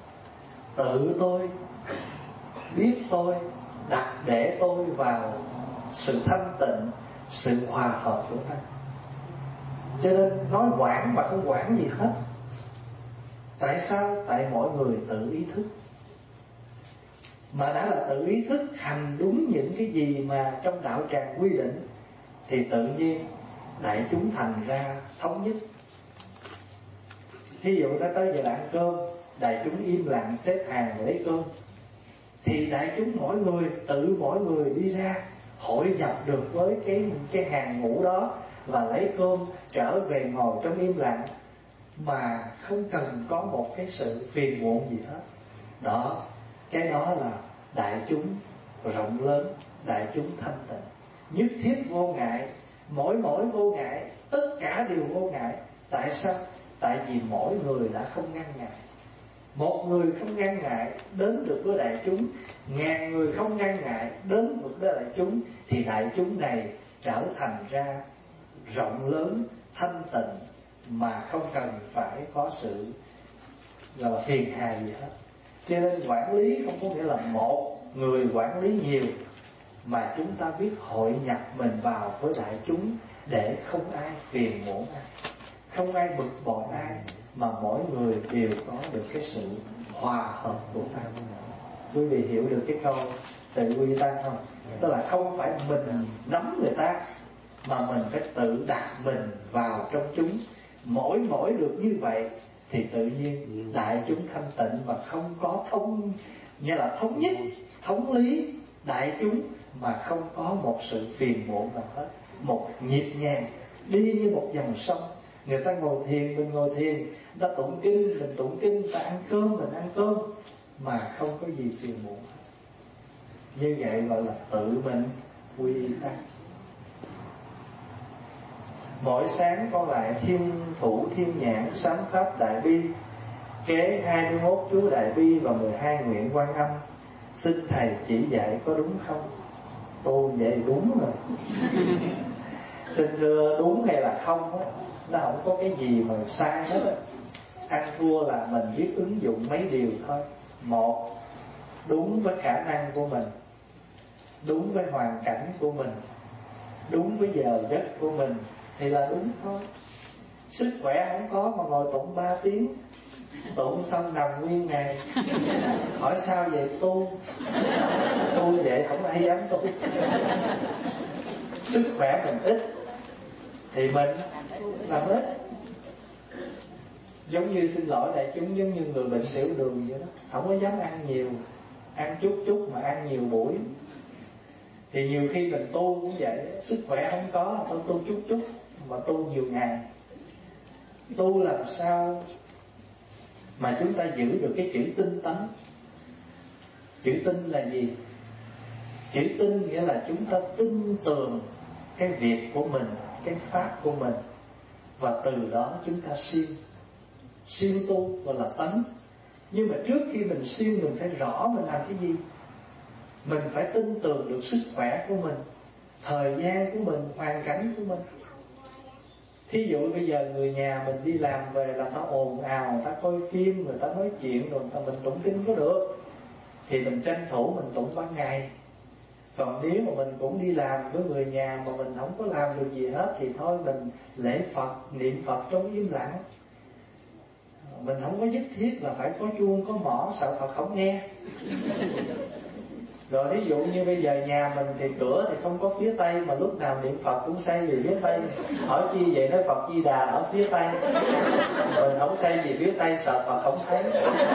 Tự tôi, biết tôi, đặt để tôi vào sự thanh tịnh, sự hòa hợp của ta. Cho nên nói quản mà không quản gì hết. Tại sao? Tại mỗi người tự ý thức. Mà đã là tự ý thức hành đúng những cái gì mà trong đạo tràng quy định, thì tự nhiên đại chúng thành ra thống nhất. Thí dụ ta tới giờ ăn cơm, đại chúng im lặng xếp hàng lấy cơm, thì đại chúng mỗi người tự mỗi người đi ra hội nhập được với cái cái hàng ngũ đó và lấy cơm trở về ngồi trong im lặng, mà không cần có một cái sự phiền muộn gì hết. Đó, cái đó là đại chúng rộng lớn, đại chúng thanh tịnh, nhất thiết vô ngại. Mỗi mỗi vô ngại, tất cả đều vô ngại. Tại sao? Tại vì mỗi người đã không ngăn ngại. Một người không ngăn ngại đến được với đại chúng, ngàn người không ngăn ngại đến được với đại chúng, thì đại chúng này trở thành ra rộng lớn, thanh tịnh, mà không cần phải có sự gọi là phiền hà gì hết. Cho nên quản lý không có nghĩa là một người quản lý nhiều, mà chúng ta biết hội nhập mình vào với đại chúng để không ai phiền muộn ai, không ai bực bội ai, mà mỗi người đều có được cái sự hòa hợp của ta. Quý vị hiểu được cái câu tự quy tăng không? Tức là không phải mình nắm người ta, mà mình phải tự đặt mình vào trong chúng. Mỗi mỗi được như vậy thì tự nhiên đại chúng thanh tịnh, mà không có thông, như là thống nhất, thống lý đại chúng, mà không có một sự phiền muộn nào hết. Một nhịp nhàng đi như một dòng sông. Người ta ngồi thiền, mình ngồi thiền. Người ta tụng kinh, mình tụng kinh. Người ta ăn cơm, mình ăn cơm, mà không có gì phiền muộn. Như vậy gọi là tự mình quy tăng. Mỗi sáng con lại thiên thủ thiên nhãn sám pháp đại bi, kế hai mươi mốt chú đại bi và mười hai nguyện quan âm. Xin thầy chỉ dạy có đúng không? Tu vậy đúng rồi. Xin thưa đúng hay là không á, nó không có cái gì mà sai hết á. Ăn thua là mình biết ứng dụng mấy điều thôi. Một, đúng với khả năng của mình, đúng với hoàn cảnh của mình, đúng với giờ giấc của mình thì là đúng thôi. Sức khỏe không có mà ngồi tụng ba tiếng, tụng xong nằm nguyên ngày. Hỏi sao vậy? Tu Tu vậy không ai dám tu. Sức khỏe mình ít thì mình làm ít. Giống như xin lỗi đại chúng, giống như người bệnh tiểu đường vậy đó, không có dám ăn nhiều, ăn chút chút mà ăn nhiều buổi. Thì nhiều khi mình tu cũng vậy, sức khỏe không có thôi tu chút chút mà tu nhiều ngày. Tu làm sao mà chúng ta giữ được cái chữ tinh tấn? Chữ tinh là gì? Chữ tinh nghĩa là chúng ta tin tưởng cái việc của mình, cái pháp của mình, và từ đó chúng ta siêng siêng tu, gọi là tấn. Nhưng mà trước khi mình siêng, mình phải rõ mình làm cái gì. Mình phải tin tưởng được sức khỏe của mình, thời gian của mình, hoàn cảnh của mình. Thí dụ bây giờ người nhà mình đi làm về là ta ồn ào, người ta coi phim, người ta nói chuyện, rồi ta mình tụng kinh có được, thì mình tranh thủ mình tụng ban ngày. Còn nếu mà mình cũng đi làm với người nhà mà mình không có làm được gì hết, thì thôi mình lễ Phật, niệm Phật trong im lặng. Mình không có nhất thiết là phải có chuông có mõ, sợ Phật không nghe. Rồi ví dụ như bây giờ nhà mình thì cửa thì không có phía Tây, mà lúc nào niệm Phật cũng xây về phía Tây. Hỏi chi vậy? Nói Phật Di Đà ở phía Tây. Mình không xây về phía Tây sợ Phật không thấy.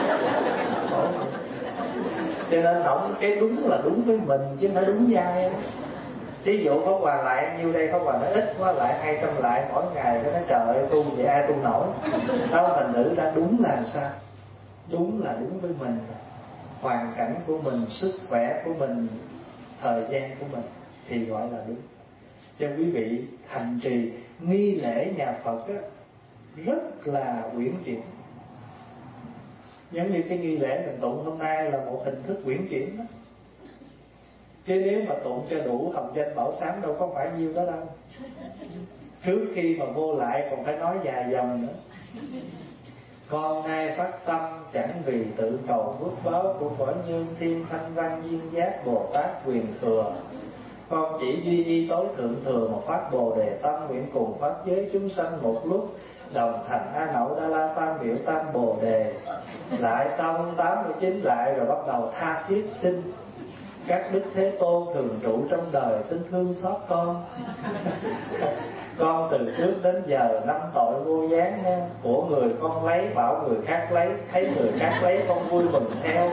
Cho nên không, cái đúng là đúng với mình chứ không phải đúng với ai. Ví dụ có quà lại nhiêu đây, có quà nó ít quá lại hai trăm lại mỗi ngày, cái nói trời ơi tu vậy ai tu nổi. Đâu thành nữ ra đúng là sao? Đúng là đúng với mình, hoàn cảnh của mình, sức khỏe của mình, thời gian của mình. thì gọi là đúng. Cho quý vị hành trì nghi lễ nhà Phật á, rất là uyển chuyển. Giống như cái nghi lễ mình tụng hôm nay là một hình thức uyển chuyển đó. Chứ nếu mà tụng cho đủ hồng danh bảo sám đâu có phải nhiêu đó đâu. Trước khi mà vô lại còn phải nói dài dòng nữa. Con nay phát tâm chẳng vì tự cầu phước báo của cõi nhân thiên thanh văn duyên giác Bồ Tát quyền thừa. Con chỉ duy y tối thượng thừa một phát Bồ Đề tâm, nguyện cùng pháp giới chúng sanh một lúc đồng thành A Nậu Đa La Tam Biểu Tam Bồ Đề. Lại xong tám mươi chín lại rồi bắt đầu tha thiết xin các đức Thế Tôn thường trụ trong đời xin thương xót con. Con từ trước đến giờ năm tội vô gián nha. Của người con lấy bảo người khác lấy, thấy người khác lấy con vui mừng theo.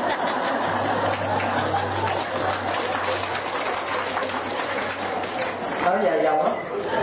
Nói dài dòng lắm.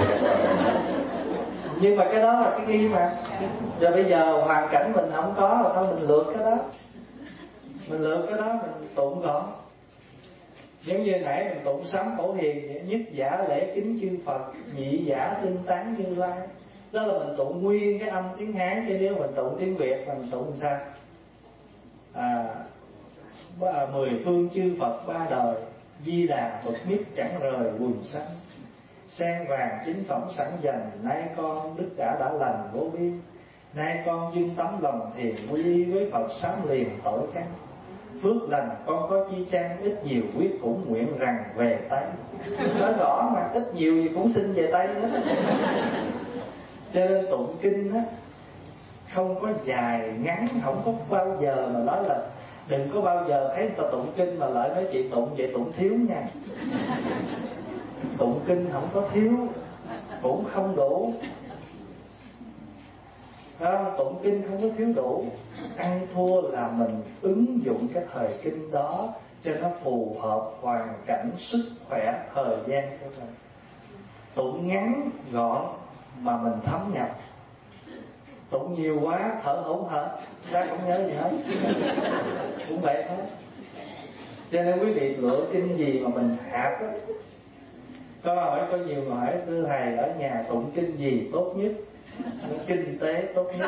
Nhưng mà cái đó là cái nghi mà. Rồi bây giờ hoàn cảnh mình không có rồi thôi mình lượt cái đó. Mình lượt cái đó mình tụng gọn. Giống như nãy mình tụng sám Phổ Hiền vậy, nhất giả lễ kính chư Phật, nhị giả xưng tán Như Lai. Đó là mình tụng nguyên cái âm tiếng Hán, chứ nếu mình tụng tiếng Việt là mình tụng sao? À, mười phương chư Phật ba đời, Di Đà bậc nhất chẳng rời quần sanh. Sen vàng chính phẩm sẵn dành, nay con đức cả đã lành vô biên. Nay con dưng tấm lòng thiền quy y với Phật sám liền tội căn. Phước lành con có chi chăng, ít nhiều quyết cũng nguyện rằng về Tây. Nói rõ mà, ít nhiều gì cũng xin về Tây hết. Cho nên tụng kinh á, không có dài ngắn, không có bao giờ mà nói là đừng có bao giờ thấy người ta tụng kinh mà lại nói chị tụng vậy tụng thiếu nha. Tụng kinh không có thiếu, cũng không đủ. Không, tụng kinh không có thiếu đủ. Ăn thua là mình ứng dụng cái thời kinh đó cho nó phù hợp hoàn cảnh, sức khỏe, thời gian của mình. Tụng ngắn gọn mà mình thấm nhập. Tụng nhiều quá thở hổn hển, ra không nhớ gì hết. Cũng vậy thôi. Cho nên quý vị lựa kinh gì mà mình hạp á. Có hỏi, có nhiều người hỏi thưa thầy ở nhà tụng kinh gì tốt nhất? Kinh tế tốt nhất.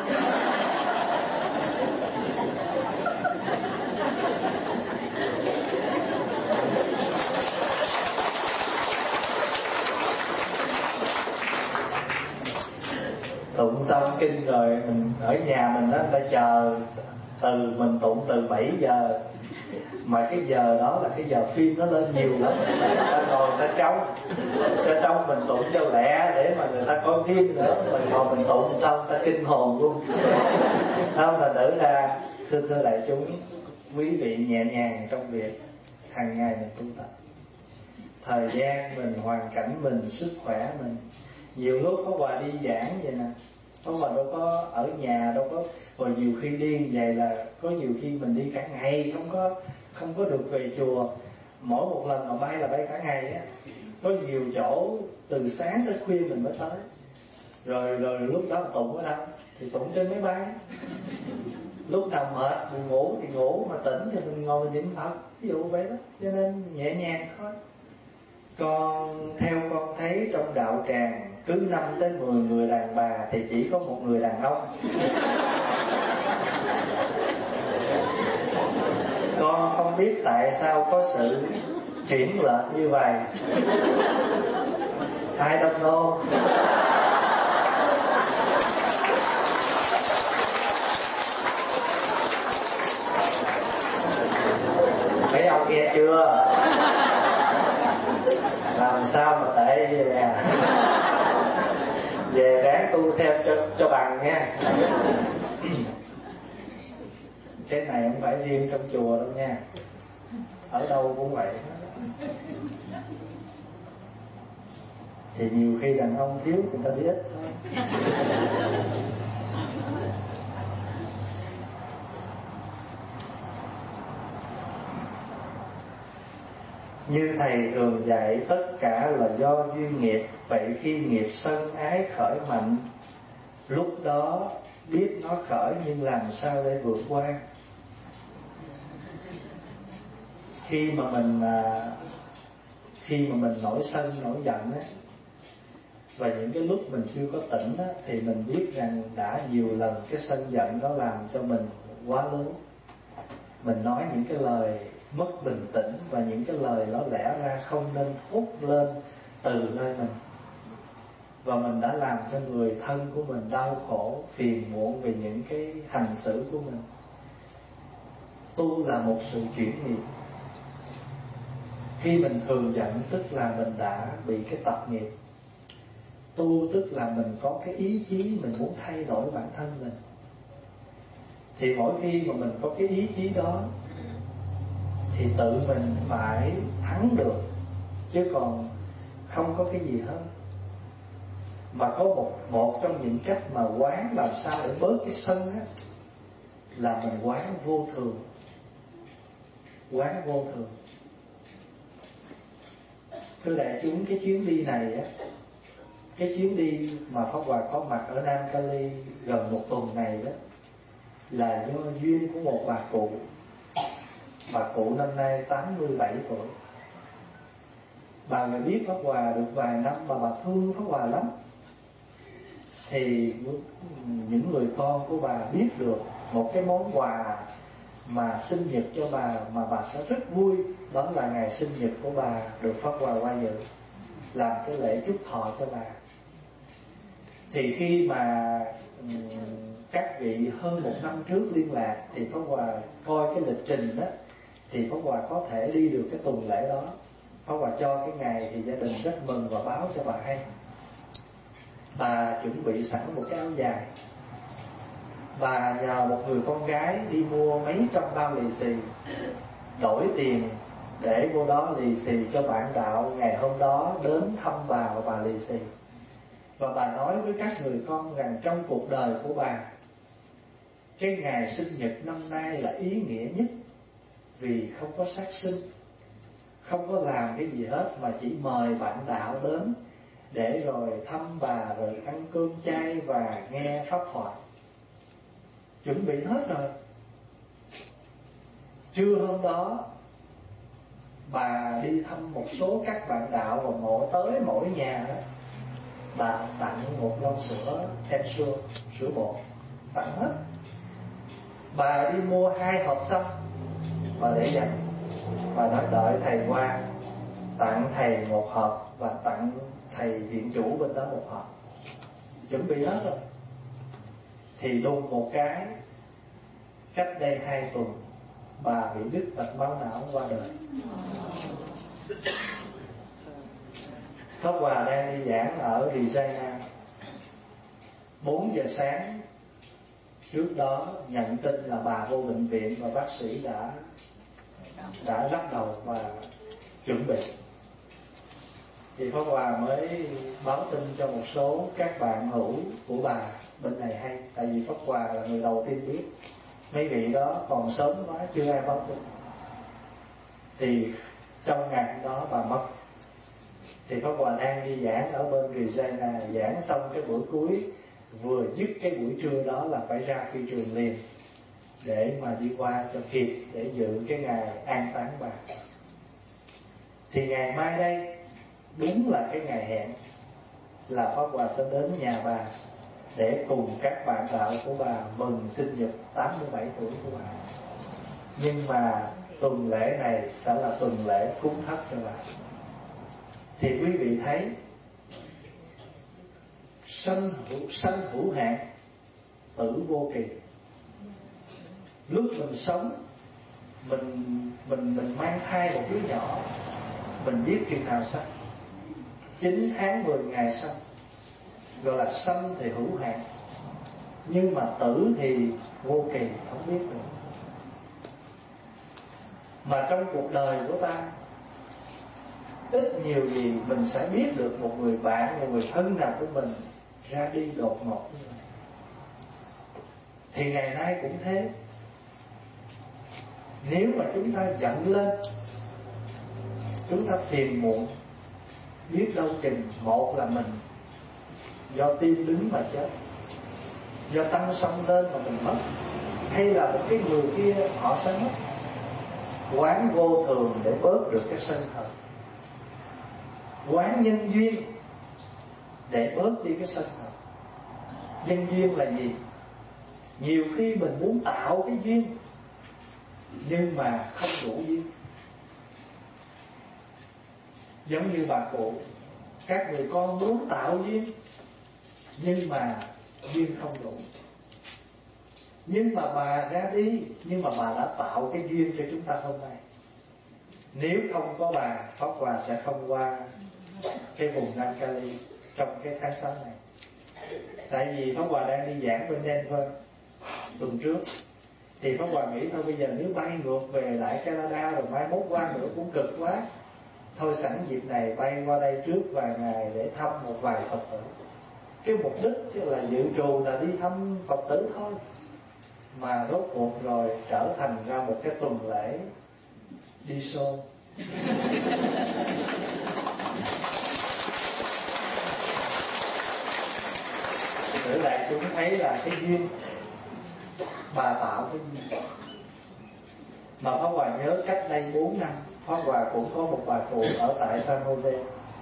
Tụng xong kinh rồi mình ở nhà mình đó, người ta chờ từ mình tụng từ bảy giờ, mà cái giờ đó là cái giờ phim nó lên nhiều lắm. Ta ngồi ta trong ta trong mình tụng cho lẹ để mà người ta coi phim nữa. Mình ngồi mình tụng xong ta kinh hồn luôn. Không là nữ ra. Xin thưa đại chúng, quý vị nhẹ nhàng trong việc hàng ngày mình tu tập. Thời gian mình, hoàn cảnh mình, sức khỏe mình. Nhiều lúc có Hòa đi giảng vậy nè, có Hòa đâu có ở nhà, đâu có. Rồi nhiều khi đi như vậy là có nhiều khi mình đi cả ngày không có không có được về chùa. Mỗi một lần mà bay là bay cả ngày á. Có nhiều chỗ từ sáng tới khuya mình mới tới. Rồi rồi lúc đó tụng ở đâu? Thì tụng trên máy bay. Lúc nào mệt buồn ngủ thì ngủ, mà tỉnh thì mình ngồi mình niệm Phật. Ví dụ vậy đó. Cho nên nhẹ nhàng thôi. Con theo con thấy trong đạo tràng cứ năm tới mười người đàn bà thì chỉ có một người đàn ông. Con không biết tại sao có sự chuyển lệch như vậy. I don't know. Mấy ông nghe chưa? Làm sao mà tệ như vậy à? Về ráng tu theo cho, cho bằng nha. Cái này không phải riêng trong chùa đâu nha. Ở đâu cũng vậy. Thì nhiều khi đàn ông thiếu thì ta đi ít thôi. Như thầy thường dạy, tất cả là do duyên nghiệp. Vậy khi nghiệp sân ái khởi mạnh, lúc đó biết nó khởi nhưng làm sao để vượt qua. Khi mà mình khi mà mình nổi sân nổi giận á, và những cái lúc mình chưa có tỉnh á, thì mình biết rằng đã nhiều lần cái sân giận đó làm cho mình quá lớn. Mình nói những cái lời mất bình tĩnh, và những cái lời đó lẽ ra không nên thốt lên từ nơi mình, và mình đã làm cho người thân của mình đau khổ, phiền muộn vì những cái hành xử của mình. Tu là một sự chuyển nghiệp. Khi mình thường giận tức là mình đã bị cái tập nghiệp. Tu tức là mình có cái ý chí mình muốn thay đổi bản thân mình. Thì mỗi khi mà mình có cái ý chí đó thì tự mình phải thắng được, chứ còn không có cái gì hơn. Mà có một một trong những cách mà quán làm sao để bớt cái sân á, là mình quán vô thường. Quán vô thường. Thưa đại chúng, cái chuyến đi này á, cái chuyến đi mà Pháp Hòa có mặt ở Nam Cali gần một tuần này đó, là do duyên của một bà cụ. Bà cụ năm nay tám mươi bảy tuổi. Bà người biết Pháp Hòa được vài năm mà bà thương Pháp Hòa lắm. Thì những người con của bà biết được một cái món quà mà sinh nhật cho bà mà bà sẽ rất vui, đó là ngày sinh nhật của bà được Pháp Hòa qua dự, làm cái lễ chúc thọ cho bà. Thì khi mà các vị hơn một năm trước liên lạc thì Pháp Hòa coi cái lịch trình đó, thì Pháp Hòa có thể đi được cái tuần lễ đó. Pháp Hòa cho cái ngày thì gia đình rất mừng và báo cho bà hay. Bà chuẩn bị sẵn một cái áo dài. Bà nhờ một người con gái đi mua mấy trăm bao lì xì, đổi tiền để vô đó lì xì cho bạn đạo ngày hôm đó đến thăm bà và bà lì xì. Và bà nói với các người con rằng trong cuộc đời của bà, cái ngày sinh nhật năm nay là ý nghĩa nhất, vì không có sát sinh, không có làm cái gì hết, mà chỉ mời bạn đạo đến để rồi thăm bà, rồi ăn cơm chay và nghe pháp thoại. Chuẩn bị hết rồi. Trưa hôm đó bà đi thăm một số các bạn đạo, và mỗi tới mỗi nhà đó bà tặng một lon sữa Ensure, sữa bột, tặng hết. Bà đi mua hai hộp sâm, bà để dành. Bà nói đợi thầy qua, tặng thầy một hộp và tặng thầy viện chủ bên đó một hộp. Chuẩn bị hết rồi. Thì đùng một cái, cách đây hai tuần bà bị đứt mạch máu não qua đời. Pháp Hòa đang đi giảng ở Regina. Bốn giờ sáng trước đó nhận tin là bà vô bệnh viện, và bác sĩ đã đã lắc đầu và chuẩn bị. Thì Pháp Hòa mới báo tin cho một số các bạn hữu của bà bên này hay. Tại vì Pháp Hòa là người đầu tiên biết, mấy vị đó còn sớm quá chưa ai báo tin. Thì trong ngày hôm đó bà mất. Thì Pháp Hòa đang đi giảng ở bên Regina, giảng xong cái buổi cuối, vừa dứt cái buổi trưa đó là phải ra phi trường liền để mà đi qua cho kịp để dự cái ngày an táng bà. Thì ngày mai đây đúng là cái ngày hẹn là Pháp Hòa sẽ đến nhà bà để cùng các bạn đạo của bà mừng sinh nhật tám mươi bảy tuổi của bà. Nhưng mà tuần lễ này sẽ là tuần lễ cúng thất cho bà. Thì quý vị thấy sanh hữu, sanh hữu hạn, tử vô kỳ. Lúc mình sống, mình mình mình mang thai một đứa nhỏ, mình biết chừng nào sanh. Chín tháng mười ngày sanh, gọi là sanh thì hữu hạn. Nhưng mà tử thì vô kỳ, không biết được. Mà trong cuộc đời của ta, ít nhiều gì mình sẽ biết được một người bạn, một người thân nào của mình ra đi đột ngột như vậy. Thì ngày nay cũng thế. Nếu mà chúng ta giận lên, chúng ta phiền muộn, biết đâu chừng một là mình do tim đứng mà chết, do tăng sông lên mà mình mất, hay là một cái người kia họ sẽ mất. Quán vô thường để bớt được cái sân hận. quán nhân duyên để bớt đi cái sân hận. Nhân duyên là gì? Nhiều khi mình muốn tạo cái duyên nhưng mà không đủ duyên. Giống như bà cụ, các người con muốn tạo duyên nhưng mà duyên không đủ. Nhưng mà bà ra đi, nhưng mà bà đã tạo cái duyên cho chúng ta hôm nay. Nếu không có bà, Pháp Hòa sẽ không qua cái vùng Nam Cali trong cái tháng sáu này. Tại vì Pháp Hòa đang đi giảng bên Denver tuần trước, thì Pháp Hòa nghĩ thôi bây giờ nếu bay ngược về lại Canada rồi mai mốt qua nữa cũng cực quá. Thôi sẵn dịp này bay qua đây trước vài ngày để thăm một vài Phật tử. Cái mục đích chứ là dự trù là đi thăm Phật tử thôi, mà rốt cuộc rồi trở thành ra một cái tuần lễ đi show. Thử lại chúng thấy là cái duyên bà tạo cái duyên. Mà Pháp Hòa nhớ cách đây bốn năm, Pháp Hòa cũng có một bà cụ ở tại San Jose.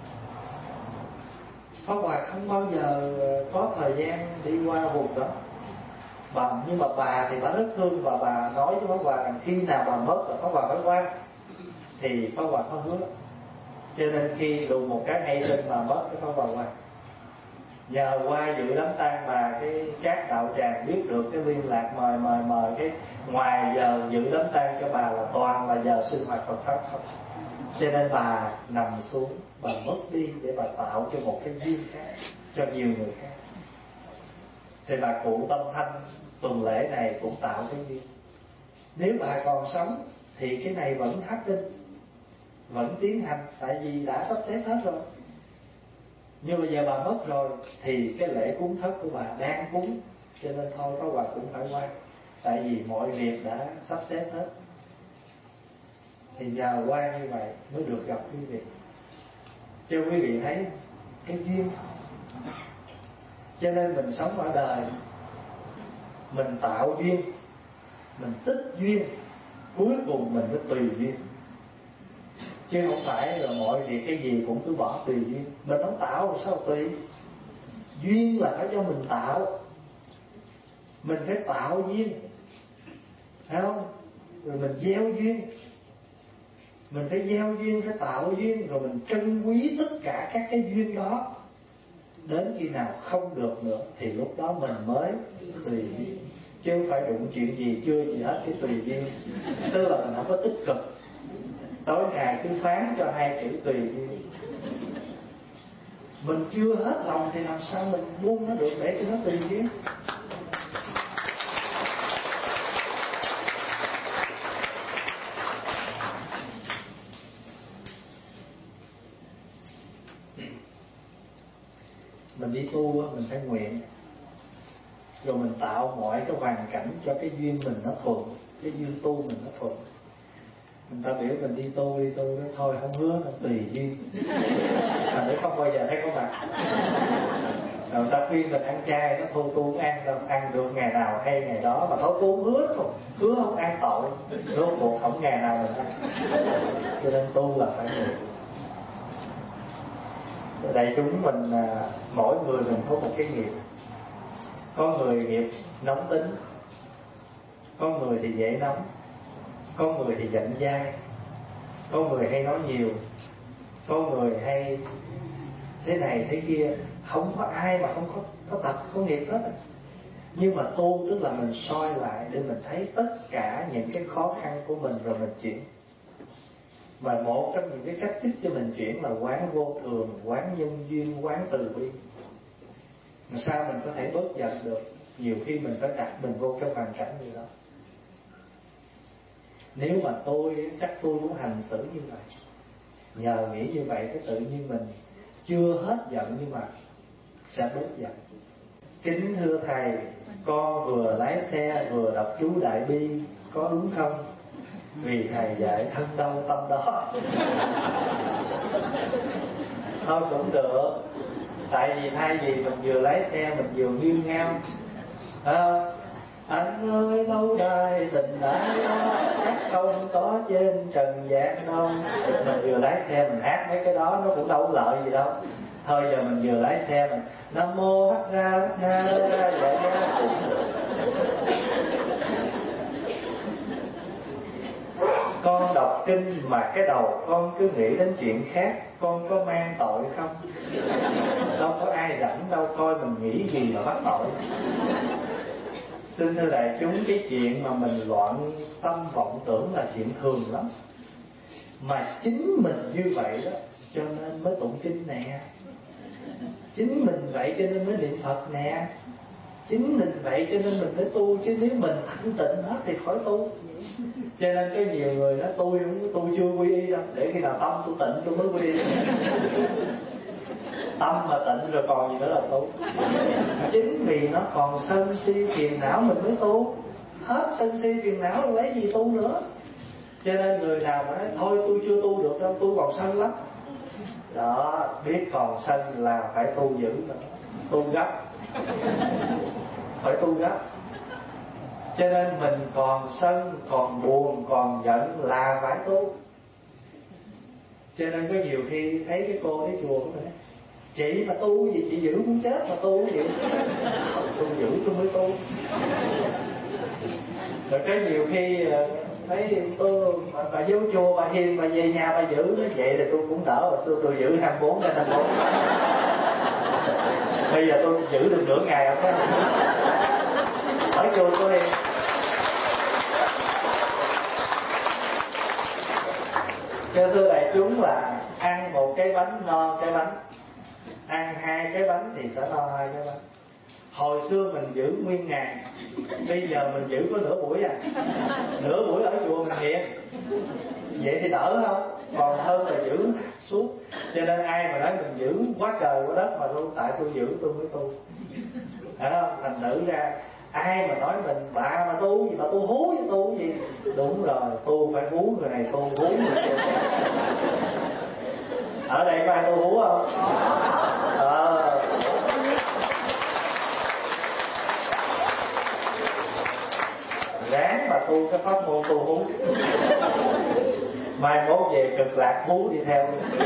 Pháp Hòa không bao giờ có thời gian đi qua vùng đó. Bà, nhưng mà bà thì bà rất thương, và bà nói với Pháp Hòa rằng khi nào bà mất là Pháp Hòa phải qua. Thì Pháp Hòa có hứa. Cho nên khi đùng một cái hay tin mà mất cái Pháp Hòa qua. Nhờ qua dự đám tang bà, cái các đạo tràng biết được cái liên lạc mời mời mời cái ngoài giờ dự đám tang cho bà là toàn là giờ sinh hoạt Phật pháp không. Cho nên bà nằm xuống, bà mất đi để bà tạo cho một cái duyên khác cho nhiều người khác. Thì bà cụ Tâm Thanh tuần lễ này cũng tạo cái duyên. Nếu bà còn sống thì cái này vẫn happen, vẫn tiến hành, tại vì đã sắp xếp hết rồi. Nhưng bây giờ bà mất rồi thì cái lễ cúng thất của bà đang cúng, cho nên thôi Pháp Hòa cũng phải qua, tại vì mọi việc đã sắp xếp hết. Thì nhờ qua như vậy mới được gặp quý vị. Cho quý vị thấy cái duyên. Cho nên mình sống ở đời, mình tạo duyên, mình tích duyên, cuối cùng mình mới tùy duyên. Chứ không phải là mọi việc cái gì cũng cứ bỏ tùy duyên. Mình không tạo rồi sao tùy. Duyên là phải do mình tạo. Mình phải tạo duyên, thấy không? Rồi mình gieo duyên. Mình phải gieo duyên, phải tạo duyên. Rồi mình trân quý tất cả các cái duyên đó. Đến khi nào không được nữa thì lúc đó mình mới tùy duyên. Chứ không phải đụng chuyện gì chưa gì hết cái tùy duyên. Tức là mình không có tích cực, tối ngày cứ phán cho hai chữ tùy duyên. Mình chưa hết lòng thì làm sao mình buông nó được để cho nó tùy duyên. Mình đi tu mình phải nguyện, rồi mình tạo mọi cái hoàn cảnh cho cái duyên mình nó thuận, cái duyên tu mình nó thuận. Người ta biểu mình đi tu đi tu đó thôi không hứa nó tùy duyên, thành để không bao giờ thấy có mặt. Rồi ta khuyên mình ăn chay, nó thôi tu không ăn đâu, ăn được ngày nào hay ngày đó, mà thôi tu hứa không hứa không ăn tội, rốt cuộc không ngày nào mình ăn. Cho nên tu là phải nguyện. Đại chúng mình à, mỗi người mình có một cái nghiệp. Có người nghiệp nóng tính, có người thì dễ nóng, có người thì giận dai, có người hay nói nhiều, có người hay thế này thế kia. Không có ai mà không có có tập có nghiệp hết. Nhưng mà tu tức là mình soi lại để mình thấy tất cả những cái khó khăn của mình rồi mình chuyển. Và một trong những cái cách giúp cho mình chuyển là quán vô thường, quán nhân duyên, quán từ bi. Mà sao mình có thể bớt giận được? Nhiều khi mình phải đặt mình vô cái hoàn cảnh gì đó. Nếu mà tôi chắc tôi cũng hành xử như vậy. Nhờ nghĩ như vậy cái tự nhiên mình chưa hết giận nhưng mà sẽ bớt giận. Kính thưa thầy, con vừa lái xe vừa đọc chú Đại Bi, có đúng không? Vì thầy dạy thân đâu tâm đó. Thôi cũng được. Tại vì thay vì mình vừa lái xe mình vừa nghiêng ngao, phải không? anh ơi lâu đài tình ái đó chắc không có trên trần gian đâu. Mình vừa lái xe mình hát mấy cái đó nó cũng đâu có lợi gì đâu. Thôi giờ mình vừa lái xe mình nam mô hắc ra hắc na ra vậy cũng con đọc kinh mà cái đầu con cứ nghĩ đến chuyện khác, con có mang tội không? Đâu có ai rảnh đâu coi mình nghĩ gì mà bắt tội. Xin thưa đại chúng, cái chuyện mà mình loạn tâm vọng tưởng là chuyện thường lắm. Mà chính mình như vậy đó cho nên mới tụng kinh nè. Chính mình vậy cho nên mới niệm Phật nè. Chính mình vậy cho nên mình mới tu. Chứ nếu mình thanh tịnh hết thì khỏi tu. Cho nên có nhiều người nói tôi tôi chưa quy y đâu, để khi nào tâm tôi tịnh tôi mới quy y. Tâm mà tịnh rồi còn gì nữa là tu. Chính vì nó còn sân si phiền não mình mới tu. Hết sân si phiền não rồi lấy gì tu nữa. Cho nên người nào mà nói thôi tôi chưa tu được đâu, tôi còn sân lắm, đó biết còn sân là phải tu dữ nữa. Tu gấp, phải tu gấp. Cho nên mình còn sân, còn buồn, còn giận là phải tu. Cho nên có nhiều khi thấy cái cô đi chùa của mình, chị mà tu gì chị giữ muốn chết mà tu gì? Không, tu giữ tôi mới tu. Rồi có nhiều khi thấy tôi bà, bà vô chùa bà hiền bà về nhà bà giữ nó vậy thì tôi cũng đỡ. Hồi xưa tôi giữ hai mươi bốn trên hai mươi bốn, bây giờ tôi giữ được nửa ngày không? Ở chùa tôi hiền. Cho thưa đại chúng là ăn một cái bánh no cái bánh, ăn hai cái bánh thì sẽ no hai cái bánh. Hồi xưa mình giữ nguyên ngày, bây giờ mình giữ có nửa buổi à. Nửa buổi ở chùa mình nghiện, vậy thì đỡ không? Còn hơn là giữ suốt. Cho nên ai mà nói mình giữ quá trời quá đất mà luôn, tại tôi giữ tôi mới tu, phải không? Thành thử ra ai mà nói mình bà mà tu gì mà tu hú với tu gì, đúng rồi, tu phải hú người này, tu hú người kia. Ở đây có ai tu hú không? Ờ à. Ráng mà tu cái pháp môn tu hú, mai mốt về cực lạc hú đi theo.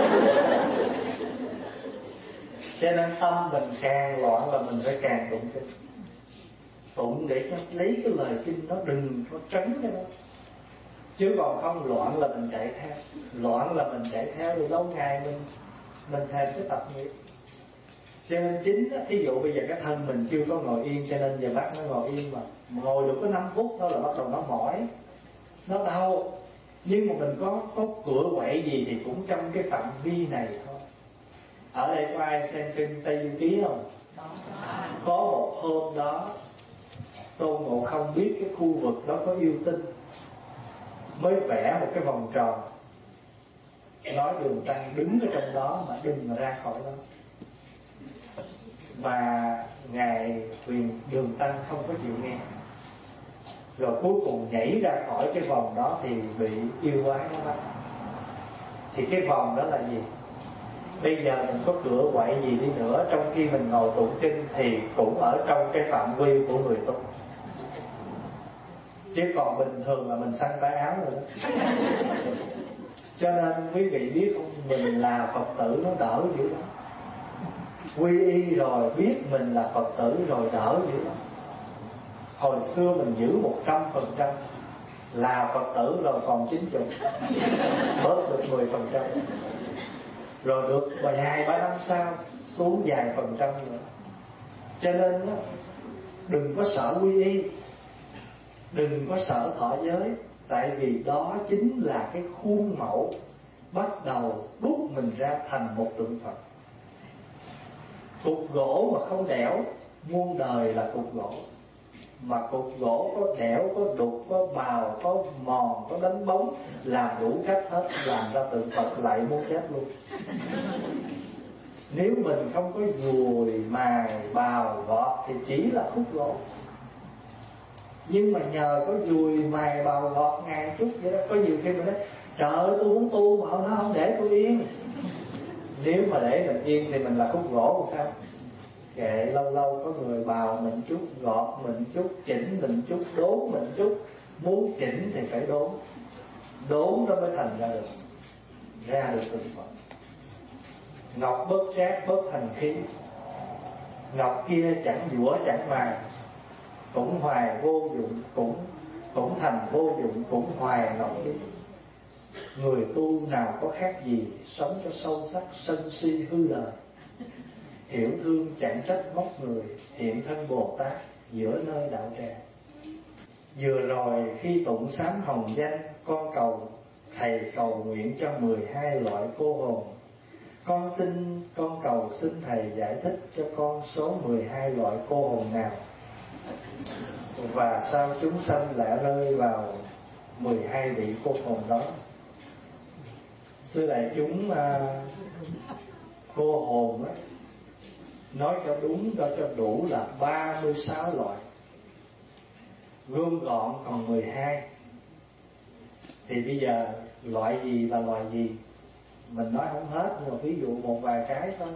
Cho nên tâm mình càng loạn là mình phải càng tụng kinh. Tụng để nó lấy cái lời kinh nó đừng có tránh cái đó. Chứ còn không loạn là mình chạy theo. Loạn là mình chạy theo rồi lâu ngày mình mình thêm cái tập nghiệp. Cho nên chính á, thí dụ bây giờ cái thân mình chưa có ngồi yên, cho nên giờ bác nó ngồi yên mà ngồi được có năm phút thôi là bắt đầu nó mỏi, nó đau. Nhưng mà mình có có cửa quậy gì thì cũng trong cái phạm vi này thôi. Ở đây có ai xem phim Tây Du Ký không? Có một hôm đó Tôn Ngộ Không biết cái khu vực đó có yêu tinh, mới vẽ một cái vòng tròn, nói Đường Tăng đứng ở trong đó mà đừng ra khỏi đó. Mà ngài Huyền Đường Tăng không có chịu nghe, rồi cuối cùng nhảy ra khỏi cái vòng đó thì bị yêu quái nó bắt. Thì cái vòng đó là gì? Bây giờ mình có cửa quậy gì đi nữa, trong khi mình ngồi tụng kinh thì cũng ở trong cái phạm vi của người tu. Chứ còn bình thường là mình săn tay áo rồi đó. Cho nên quý vị biết không, mình là Phật tử nó đỡ dữ lắm. Quy y rồi biết mình là Phật tử rồi đỡ dữ lắm. Hồi xưa mình giữ một trăm phần trăm, là Phật tử rồi còn chín chục, bớt được mười phần trăm, rồi được vài ba năm sau xuống vài phần trăm nữa. Cho nên đó, đừng có sợ quy y, đừng có sợ thọ giới, tại vì đó chính là cái khuôn mẫu bắt đầu đúc mình ra thành một tượng Phật. Cục gỗ mà không đẽo, muôn đời là cục gỗ. Mà cục gỗ có đẽo, có đục, có màu, có mòn, có đánh bóng, làm đủ cách hết, làm ra tượng Phật lại muốn chết luôn. Nếu mình không có dùi, mài, bào, gọt thì chỉ là khúc gỗ. Nhưng mà nhờ có dùi, mài, bào, gọt ngàn chút vậy đó. Có nhiều khi mình nói trời ơi tôi muốn tu mà nó không để tôi yên. Nếu mà để mình yên thì mình là khúc gỗ làm sao? kệ, lâu lâu có người bào mình chút, gọt mình chút, chỉnh mình chút, đốn mình chút. Muốn chỉnh thì phải đốn, đốn nó mới thành ra được, ra được thực phẩm. Ngọc bất trác bất thành khí. Ngọc kia chẳng dũa chẳng mài, cũng hoài vô dụng, cũng cũng thành vô dụng, cũng hoài ngọc kia. Người tu nào có khác gì, sống cho sâu sắc, sân si hư đời. Hiểu thương chẳng trách móc người, hiện thân Bồ Tát giữa nơi đạo tràng. Vừa rồi khi tụng sám hồng danh, con cầu thầy cầu nguyện cho mười hai loại cô hồn. Con xin con cầu xin thầy giải thích cho con số mười hai loại cô hồn nào, và sao chúng sanh lại rơi vào mười hai vị cô hồn đó. Xưa đại chúng à, cô hồn đó, nói cho đúng, nói cho đủ là ba mươi sáu loại, gom gọn còn mười hai. Thì bây giờ loại gì là loại gì mình nói không hết, nhưng mà ví dụ một vài cái thôi.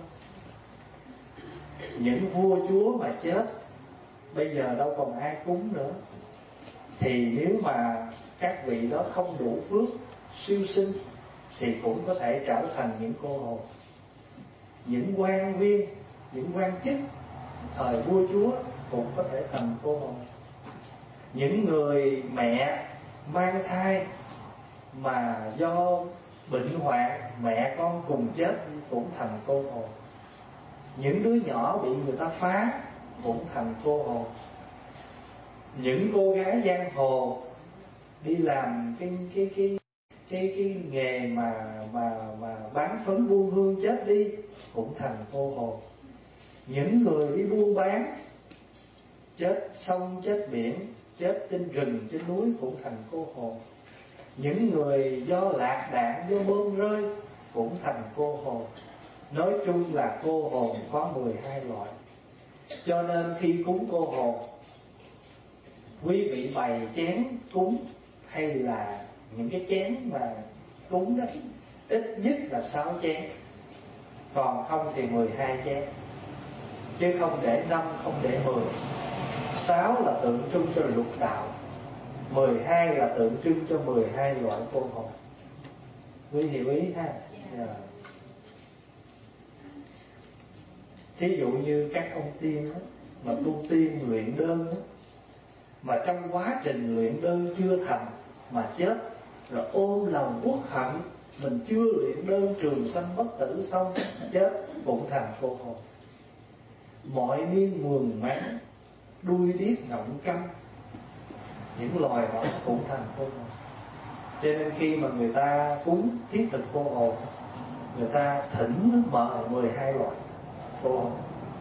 Những vua chúa mà chết bây giờ đâu còn ai cúng nữa, thì nếu mà các vị đó không đủ phước siêu sinh thì cũng có thể trở thành những cô hồn. Những quan viên, những quan chức thời vua chúa cũng có thể thành cô hồn. Những người mẹ mang thai mà do bệnh hoạn mẹ con cùng chết cũng thành cô hồn. Những đứa nhỏ bị người ta phá cũng thành cô hồn. Những cô gái giang hồ đi làm cái cái cái cái cái nghề mà mà mà bán phấn buôn hương chết đi cũng thành cô hồn. Những người đi buôn bán chết sông chết biển, chết trên rừng trên núi cũng thành cô hồn. Những người do lạc đạn, do bom rơi cũng thành cô hồn. Nói chung là cô hồn có mười hai loại. Cho nên khi cúng cô hồn, quý vị bày chén cúng hay là những cái chén mà cúng đó, ít nhất là sáu chén, còn không thì mười hai chén, chứ không để năm, không để mười. Sáu là tượng trưng cho lục đạo, mười hai là tượng trưng cho mười hai loại cô hồn. Quý hiểu ý ha? Yeah. Thí dụ như các ông tiên đó, mà tu tiên luyện đơn đó, mà trong quá trình luyện đơn chưa thành mà chết, rồi ôm lòng uất hận mình chưa luyện đơn trường sanh bất tử xong chết cũng thành cô hồn. Mọi niên mường máng, đuôi điếc ngọng câm, những loài đó cũng thành cô hồn. Cho nên khi mà người ta cúng thiết thực cô hồn, người ta thỉnh mời mười hai loại cô hồn.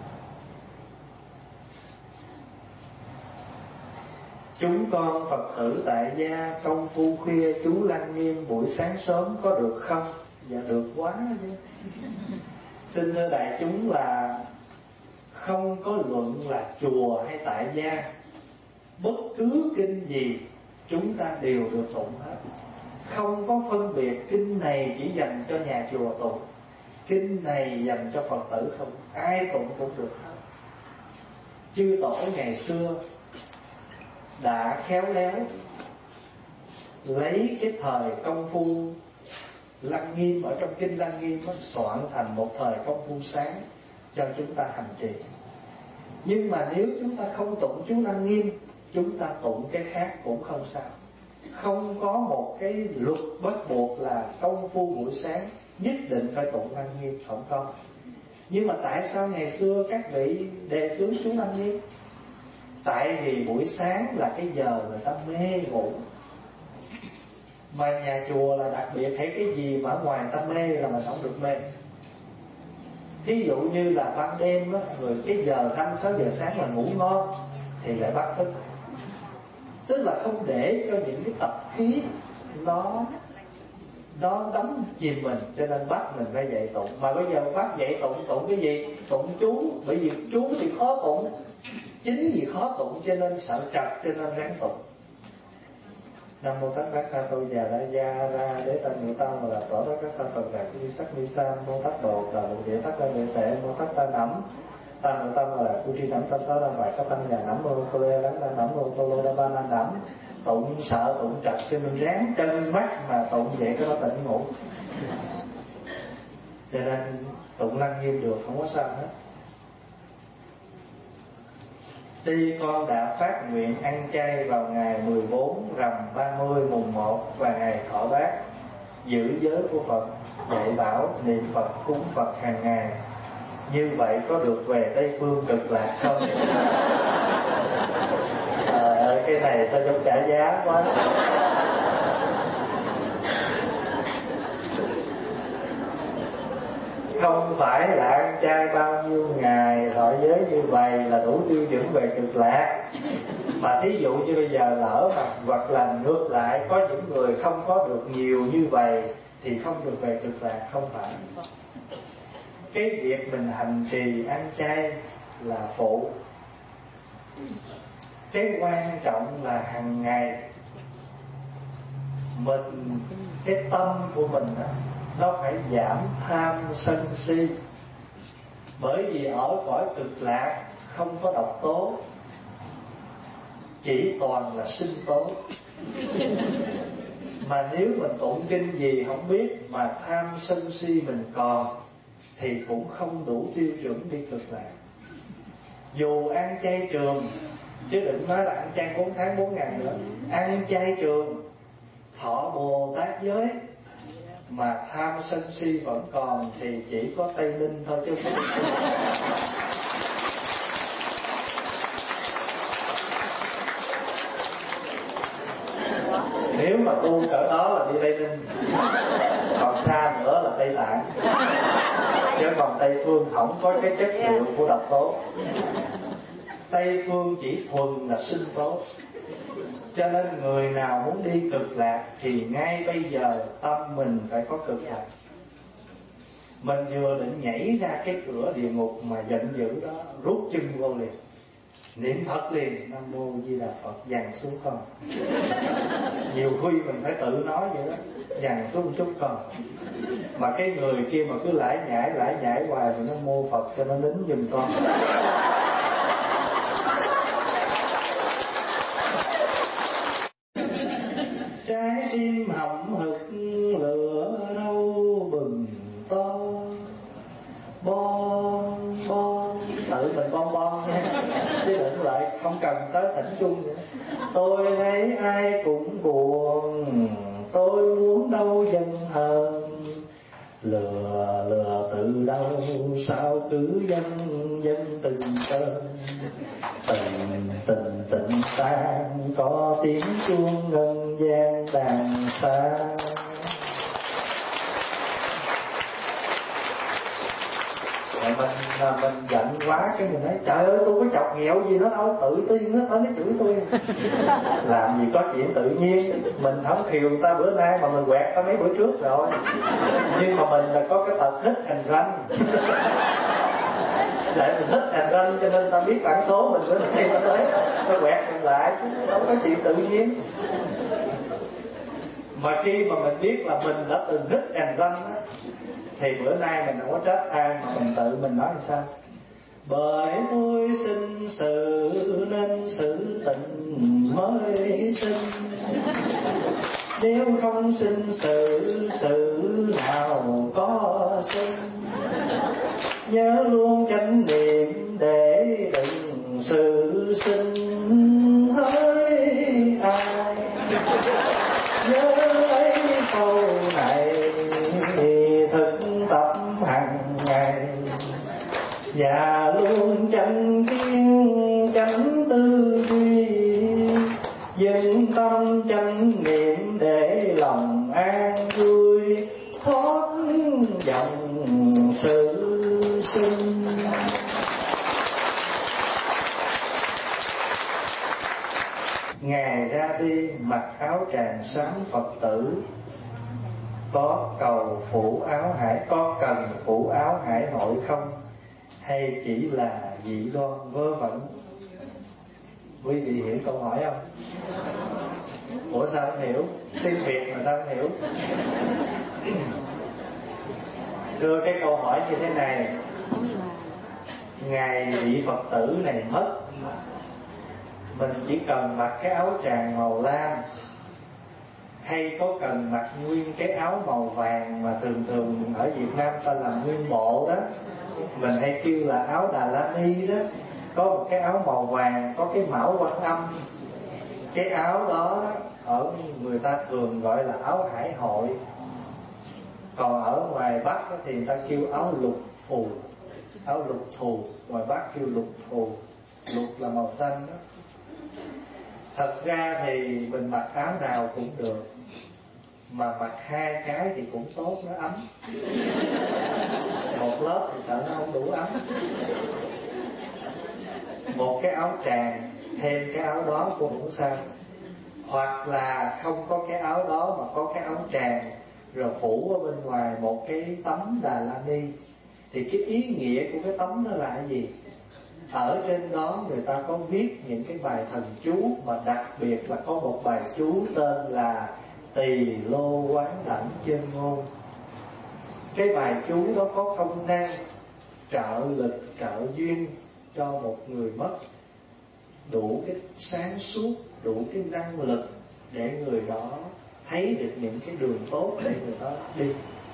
Chúng con Phật tử tại gia công phu khuya chú lăng nghiêm buổi sáng sớm có được không? Dạ được quá chứ. Xin thưa đại chúng là không có luận là chùa hay tại gia, bất cứ kinh gì chúng ta đều được tụng hết. Không có phân biệt kinh này chỉ dành cho nhà chùa tụng, kinh này dành cho Phật tử không, ai tụng cũng được hết. Chư tổ ngày xưa đã khéo léo lấy cái thời công phu lăng nghiêm ở trong kinh lăng nghiêm nó soạn thành một thời công phu sáng cho chúng ta hành trì. Nhưng mà nếu chúng ta không tụng chú lăng nghiêm, chúng ta tụng cái khác cũng không sao. Không có một cái luật bắt buộc là công phu buổi sáng nhất định phải tụng lăng nghiêm, không có. Nhưng mà tại sao ngày xưa các vị đề xướng chú lăng nghiêm? Tại vì buổi sáng là cái giờ người ta mê ngủ, mà nhà chùa là đặc biệt, thấy cái gì mà ở ngoài người ta mê là mình không được mê. Thí dụ như là ban đêm đó, người cái giờ năm sáu giờ sáng là ngủ ngon thì lại bắt thức, tức là không để cho những cái tập khí nó nó đắm chìm mình, cho nên bắt mình phải dậy tụng. Mà bây giờ bắt dậy tụng, tụng cái gì? Tụng chú, bởi vì chú thì khó tụng, chính vì khó tụng cho nên sợ trật, cho nên ráng tụng. Nam mô Tát Bát Sa Tô Già Đa Gia Ra Đế Tân Ngự Tăng là tổ tất các thân Phật Đạt Như Sắc Ni Sam Mô Tát Độ Đà Bộ Địa Tát Đa Địa Tệ Mô Tát Ta Nắm tam nội tâm là cu tri nắm ta xá ra phải các tăng nhà nắm mô tô lê lắm nắm mô tô lô đa ba na nắm tụng sợ tụng trật cho nên ráng chân mắt mà tụng vậy cái nó tỉnh ngủ. Cho nên tụng lăng nghiêm được, không có sao hết. Tuy con đã phát nguyện ăn chay vào ngày mười bốn, rằm ba mươi, mùng một và ngày thọ bát, giữ giới của Phật, dạy bảo niệm Phật, cúng Phật hàng ngày, như vậy có được về Tây Phương Cực Lạc không? Trời ơi, cái này sao giống trả giá quá. Không phải là ăn chay bao nhiêu ngày, thọ giới như vậy là đủ tiêu chuẩn về Cực Lạc. Mà thí dụ như bây giờ lỡ mà hoặc là ngược lại, có những người không có được nhiều như vậy thì không được về Cực Lạc. Không phải. Cái việc mình hành trì ăn chay là phụ. Cái quan trọng là hàng ngày mình, cái tâm của mình đó, nó phải giảm tham sân si. Bởi vì ở cõi Cực Lạc không có độc tố, chỉ toàn là sinh tố. Mà nếu mình tụng kinh gì không biết mà tham sân si mình còn, thì cũng không đủ tiêu chuẩn đi Cực Lạc. Dù ăn chay trường, chứ đừng nói là ăn chay bốn tháng bốn ngày nữa, ăn chay trường, thọ Bồ Tát giới mà tham sân si vẫn còn thì chỉ có Tây Ninh thôi chứ không. Nếu mà tu cỡ đó là đi Tây Ninh, còn xa nữa là Tây Tạng. Chứ còn Tây Phương không có cái chất liệu của độc tố. Tây Phương chỉ thuần là sinh tố. Cho nên người nào muốn đi Cực Lạc thì ngay bây giờ tâm mình phải có Cực Lạc. Mình vừa định nhảy ra cái cửa địa ngục mà giận dữ đó, rút chân vô liền, niệm Phật liền, Nam Mô Di Đà Phật, dằn xuống con. Nhiều khi mình phải tự nói vậy đó, dằn xuống một chút con. Mà cái người kia mà cứ lải nhải lải nhải hoài thì Nam Mô Phật cho nó nín giùm con. Trái tim hậm hực lửa đâu bừng to, bon bon, tự mình bon bon nha, chứ đừng lại không cần tới thỉnh chung nữa. Tôi thấy ai cũng buồn, tôi muốn đâu dân hơn, lừa lừa từ đâu sao cứ dân dân từng cơn, tình tình tình tan có tiếng chuông ngân gian đàn xa. Rồi mình mình giận quá cái mình nói trời ơi tôi có chọc ghẹo gì nó đâu, tự tiên nó tới nó chửi tôi. Làm gì có chuyện tự nhiên, mình không khiều ta bữa nay mà mình quẹt ta mấy bữa trước rồi. Nhưng mà mình là có cái tật hít hành ranh. Để mình hít hành ranh cho nên ta biết bản số mình bữa nay ta tới ta quẹt mình lại, không có chuyện tự nhiên. Mà khi mà mình biết là mình đã từng hít hành ranh á, thì bữa nay mình không có trách ai mà mình tự mình nói làm sao. Bởi tôi sinh sự nên sự tình mới sinh, nếu không sinh sự, sự nào có sinh. Nhớ luôn chánh niệm để đừng sự sinh hỡi ai. Nhớ lấy câu này thực tập hàng ngày, và luôn chánh kiến chánh tư duy, dân tâm chánh niệm để lòng an vui, thoát dòng sự sinh. Ngài ra đi mặc áo tràng xám Phật tử, có cầu phủ áo hải, có cần phủ áo hải nội không, hay chỉ là dị đoan vớ vẩn? Quý vị hiểu câu hỏi không? Ủa sao không hiểu? Tiếng Việt mà sao không hiểu? Đưa cái câu hỏi như thế này: ngày vị Phật tử này mất, mình chỉ cần mặc cái áo tràng màu lam, hay có cần mặc nguyên cái áo màu vàng mà thường thường ở Việt Nam ta làm nguyên bộ đó, mình hay kêu là áo Đà La Ni đó, có một cái áo màu vàng có cái mão Quan Âm. Cái áo đó ở người ta thường gọi là áo hải hội, còn ở ngoài Bắc thì người ta kêu áo lục phù, áo lục thù, ngoài Bắc kêu lục thù, lục là màu xanh đó. Thật ra thì mình mặc áo nào cũng được, mà mặc hai cái thì cũng tốt, nó ấm. Một lớp thì sợ nó không đủ ấm. Một cái áo tràng thêm cái áo đó cũng không sao. Hoặc là không có cái áo đó mà có cái áo tràng, rồi phủ ở bên ngoài một cái tấm Đà La Ni. Thì cái ý nghĩa của cái tấm đó là cái gì? Ở trên đó người ta có viết những cái bài thần chú, mà đặc biệt là có một bài chú tên là Tỳ Lô Quán Đảnh Chân Ngôn. Cái bài chú đó có công năng trợ lực, trợ duyên cho một người mất, đủ cái sáng suốt, đủ cái năng lực để người đó thấy được những cái đường tốt để người đó đi.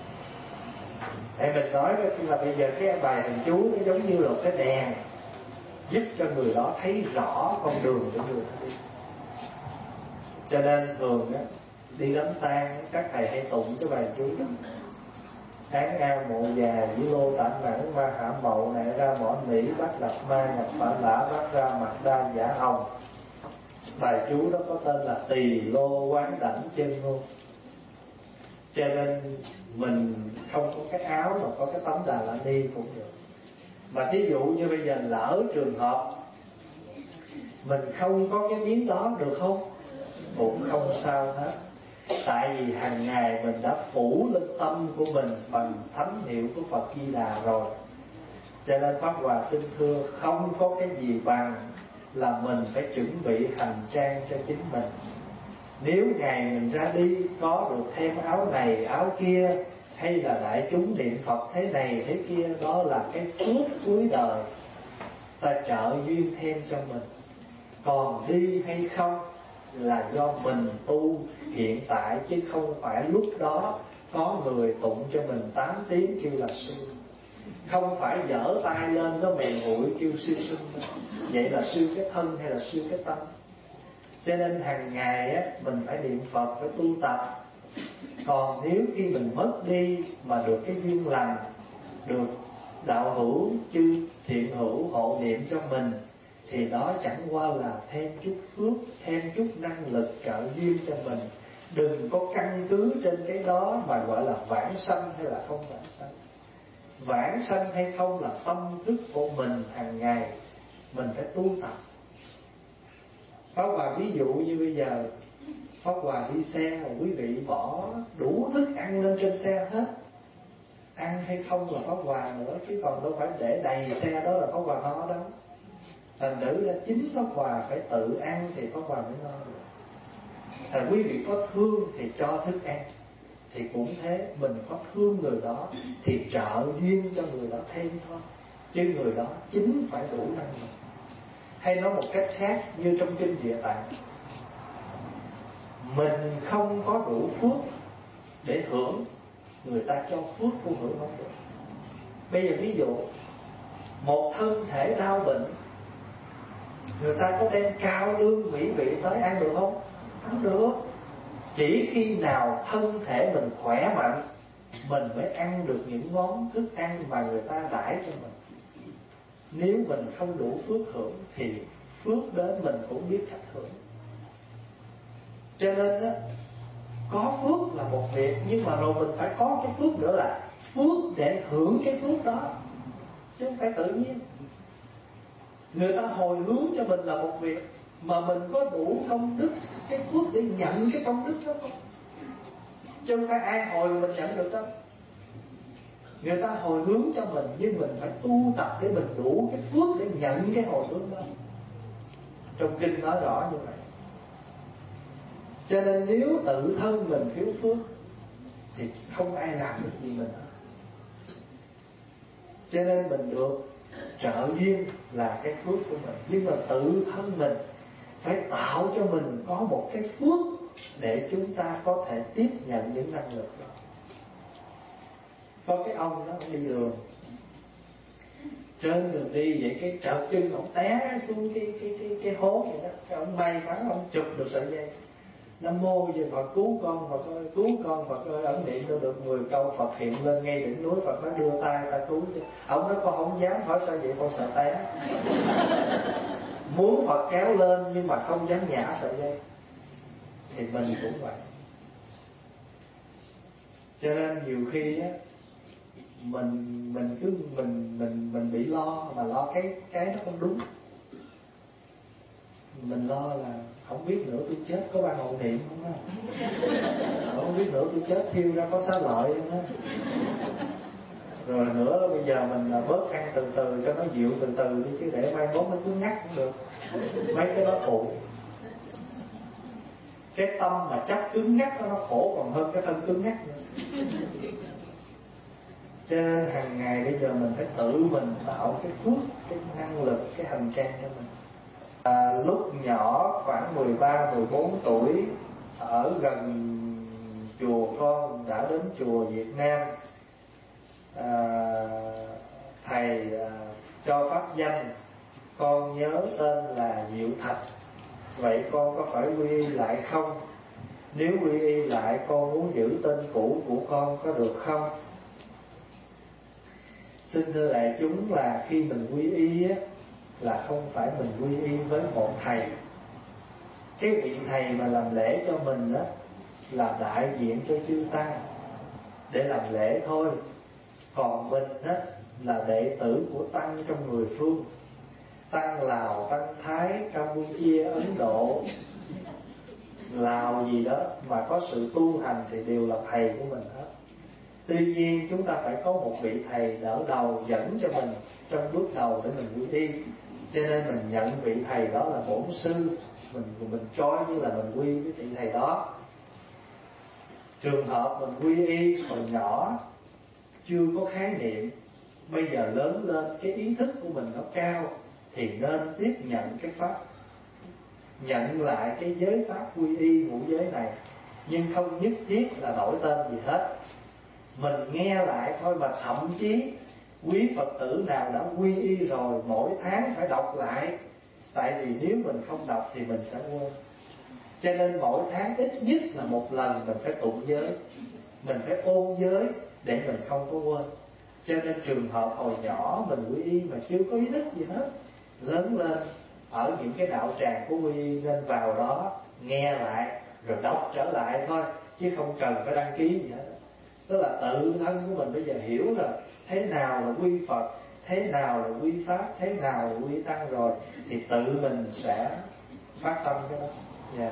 Để mình nói là bây giờ cái bài thần chú nó giống như là cái đèn giúp cho người đó thấy rõ con đường của người đó đi. Cho nên thường á, đi đám tang các thầy hay tụng cái bài chú đó: Án A Mộ Già Dĩ Lô Tạng Mãn Ma Hạ Mậu Nại Ra Mỏ Nỉ Bát Lập Ma Nhập Phả Lã Bát Ra Mặt Đa Giả Hồng. Bài chú đó có tên là Tỳ Lô Quán Đảnh Chân Ngôn. Cho nên mình không có cái áo mà có cái tấm Đà La Ni cũng được. Mà thí dụ như bây giờ lỡ trường hợp mình không có cái miếng đó được không? Cũng không sao hết. Tại vì hàng ngày mình đã phủ lên tâm của mình bằng thánh hiệu của Phật Di Đà rồi. Cho nên Pháp Hòa xin thưa, không có cái gì bằng là mình phải chuẩn bị hành trang cho chính mình. Nếu ngày mình ra đi có được thêm áo này áo kia, hay là đại chúng niệm Phật thế này thế kia, đó là cái phước cuối đời ta trợ duyên thêm cho mình. Còn đi hay không là do mình tu hiện tại, chứ không phải lúc đó có người tụng cho mình tám tiếng kêu là sư. Không phải giở tay lên nó mèn hụi kêu sư sư. Vậy là sư cái thân hay là sư cái tâm? Cho nên hàng ngày á, mình phải niệm Phật, phải tu tập. Còn nếu khi mình mất đi mà được cái duyên lành, được đạo hữu chư thiện hữu hộ niệm cho mình, thì đó chẳng qua là thêm chút phước, thêm chút năng lực trợ duyên cho mình. Đừng có căn cứ trên cái đó mà gọi là vãng sanh hay là không vãng sanh. Vãng sanh hay không là tâm thức của mình hàng ngày mình phải tu tập. Pháp Hòa ví dụ như bây giờ Pháp Hòa đi xe mà quý vị bỏ đủ thức ăn lên trên xe hết, ăn hay không là Pháp Hòa nữa, chứ còn đâu phải để đầy xe đó là Pháp Hòa no đâu. Thành thử ra chính Pháp Hòa phải tự ăn thì Pháp Hòa mới no được. Thành quý vị có thương thì cho thức ăn, thì cũng thế, mình có thương người đó thì trợ duyên cho người đó thêm thôi, chứ người đó chính phải đủ năng lực. Hay nói một cách khác, như trong kinh Địa Tạng, mình không có đủ phước để hưởng, người ta cho phước cũng hưởng không được. Bây giờ ví dụ một thân thể đau bệnh, người ta có đem cao lương mỹ vị tới ăn được không? Không được. Chỉ khi nào thân thể mình khỏe mạnh, mình mới ăn được những món thức ăn mà người ta đãi cho mình. Nếu mình không đủ phước hưởng thì phước đến mình cũng biết cách hưởng. Cho nên đó, có phước là một việc, nhưng mà rồi mình phải có cái phước nữa là phước để hưởng cái phước đó, chứ không phải tự nhiên. Người ta hồi hướng cho mình là một việc, mà mình có đủ công đức, cái phước để nhận cái công đức đó không? Chứ không phải ai hồi mình nhận được đâu. Người ta hồi hướng cho mình, nhưng mình phải tu tập để mình đủ cái phước để nhận cái hồi hướng đó. Trong kinh nói rõ như vậy. Cho nên nếu tự thân mình thiếu phước thì không ai làm được gì mình hết. Cho nên mình được trợ duyên là cái phước của mình, nhưng mà tự thân mình phải tạo cho mình có một cái phước để chúng ta có thể tiếp nhận những năng lực đó. Có cái ông đó đi đường, trên đường đi vậy cái trợt chân ông té xuống cái cái cái cái hố vậy đó, cái ông may mắn ông chụp được sợi dây. Nam mô Di Phật, cứu con Phật ơi, cứu con Phật ơi. Ông niệm đâu được mười câu, Phật hiện lên ngay đỉnh núi, Phật nói đưa tay ta cứu chứ. Ông nói con không dám, hỏi sao vậy, con sợ té. Muốn Phật kéo lên nhưng mà không dám nhả sợi dây. Thì mình cũng vậy. Cho nên nhiều khi á, mình mình cứ mình mình mình bị lo, mà lo cái cái nó không đúng. Mình lo là không biết nữa tôi chết có ban hậu niệm không á, không biết nữa tôi chết thiêu ra có xá lợi không á. Rồi nữa bây giờ mình bớt ăn từ từ cho nó dịu từ từ đi, chứ để mai mốt nó cứ ngắt cũng được. Mấy cái đó khổ. Cái tâm mà chấp cứng ngắt đó, nó khổ còn hơn cái thân cứng ngắt nữa. Cho nên hàng ngày bây giờ mình phải tự mình tạo cái phước, cái năng lực, cái hành trang cho mình. À, lúc nhỏ khoảng mười ba, mười bốn tuổi, ở gần chùa con đã đến chùa Việt Nam, à, thầy à, cho pháp danh, con nhớ tên là Diệu Thạch. Vậy con có phải quy y lại không? Nếu quy y lại con muốn giữ tên cũ của con có được không? Xin thưa đại chúng là khi mình quy y á, là không phải mình quy y với một thầy. Cái vị thầy mà làm lễ cho mình á là đại diện cho chư tăng để làm lễ thôi. Còn mình á là đệ tử của tăng trong mười phương, tăng Lào, tăng Thái, Campuchia, Ấn Độ, Lào gì đó mà có sự tu hành thì đều là thầy của mình hết. Tuy nhiên chúng ta phải có một vị thầy đỡ đầu dẫn cho mình trong bước đầu để mình quy y. Cho nên mình nhận vị thầy đó là bổn sư, mình mình coi như là mình quy với vị thầy đó. Trường hợp mình quy y hồi nhỏ chưa có khái niệm, bây giờ lớn lên cái ý thức của mình nó cao thì nên tiếp nhận cái pháp, nhận lại cái giới pháp quy y ngũ giới này, nhưng không nhất thiết là đổi tên gì hết. Mình nghe lại thôi, mà thậm chí quý Phật tử nào đã quy y rồi mỗi tháng phải đọc lại, tại vì nếu mình không đọc thì mình sẽ quên. Cho nên mỗi tháng ít nhất là một lần mình phải tụng giới, mình phải ôn giới để mình không có quên. Cho nên trường hợp hồi nhỏ mình quy y mà chưa có ý thức gì hết, lớn lên ở những cái đạo tràng của quy y nên vào đó nghe lại rồi đọc trở lại thôi, chứ không cần phải đăng ký gì hết. Tức là tự thân của mình bây giờ hiểu rồi thế nào là quy Phật, thế nào là quy Pháp, thế nào là quy Tăng rồi, thì tự mình sẽ phát tâm cái đó. Yeah.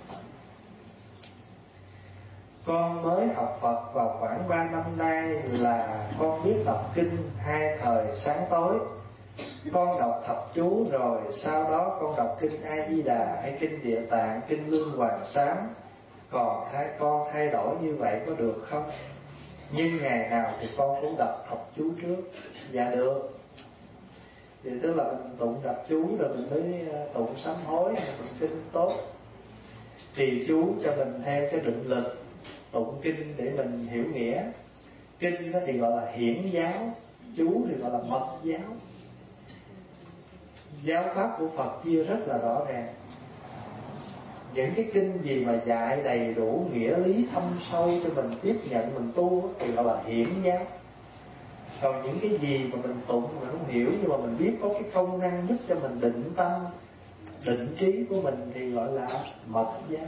Con mới học Phật vào khoảng ba năm nay là con biết đọc kinh hai thời sáng tối. Con đọc thập chú rồi sau đó con đọc kinh A Di Đà hay kinh Địa Tạng, kinh Lương Hoàng Sám. Còn thay con thay đổi như vậy có được không? Nhưng ngày nào thì con cũng đọc thập chú trước. Dạ được. Thì tức là mình tụng đọc chú rồi mình mới tụng sám hối, mình tụng kinh tốt. Trì chú cho mình theo cái định lực, tụng kinh để mình hiểu nghĩa. Kinh đó thì gọi là hiển giáo, chú thì gọi là mật giáo. Giáo pháp của Phật chia rất là rõ ràng. Những cái kinh gì mà dạy đầy đủ nghĩa lý thâm sâu cho mình tiếp nhận mình tu thì gọi là hiển giáo. Còn những cái gì mà mình tụng mình không hiểu nhưng mà mình biết có cái công năng giúp cho mình định tâm, định trí của mình thì gọi là mật giáo.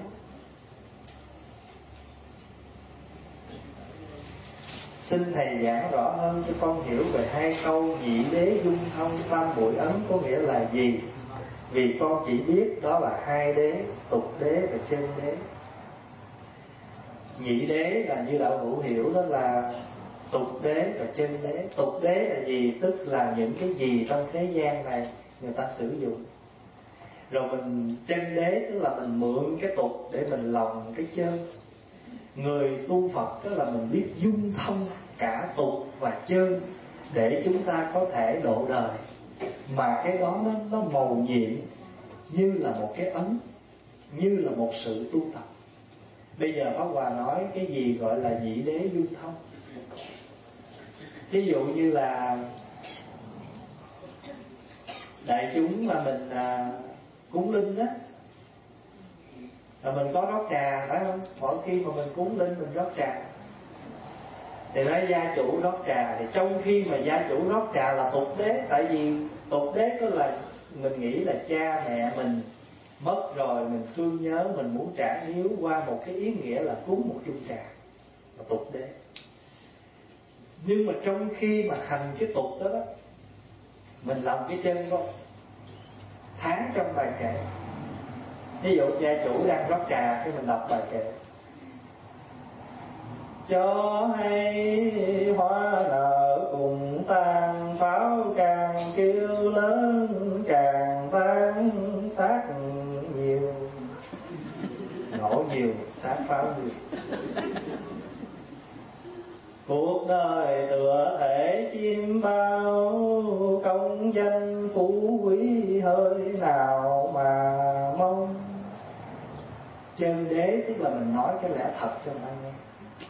Xin thầy giảng rõ hơn cho con hiểu về hai câu nhị đế dung thông tam bội ấn có nghĩa là gì? Vì con chỉ biết đó là hai đế, tục đế và chân đế. Nhị đế là như đạo hữu hiểu đó là tục đế và chân đế. Tục đế là gì? Tức là những cái gì trong thế gian này người ta sử dụng. Rồi mình chân đế tức là mình mượn cái tục để mình lòng cái chân. Người tu Phật tức là mình biết dung thông cả tục và chân để chúng ta có thể độ đời. mà cái đó nó, nó mầu nhiệm như là một cái ấn, như là một sự tu tập. Bây giờ Pháp Hòa nói cái gì gọi là nhị đế dung thông. Ví dụ như là đại chúng mà mình à, cúng linh á, là mình có rót trà phải không? Mỗi khi mà mình cúng linh mình rót trà, thì nói gia chủ rót trà, thì trong khi mà gia chủ rót trà là tục đế. Tại vì tục đế có là mình nghĩ là cha mẹ mình mất rồi, mình thương nhớ, mình muốn trả hiếu qua một cái ý nghĩa là cúng một chung trà, là tục đế. Nhưng mà trong khi mà hành cái tục đó, đó mình lòng cái chân con tháng trong bài kệ. Ví dụ gia chủ đang rót trà, cái mình đọc bài kệ: cho hay hoa nở cùng tàn, pháo càng kêu lớn càng tan, sát nhiều, nổ nhiều, sát pháo nhiều. Cuộc đời tựa thể chim bao, công danh phú quý hơi nào mà mong. Chân đế tức là mình nói cái lẽ thật cho người ta nghe.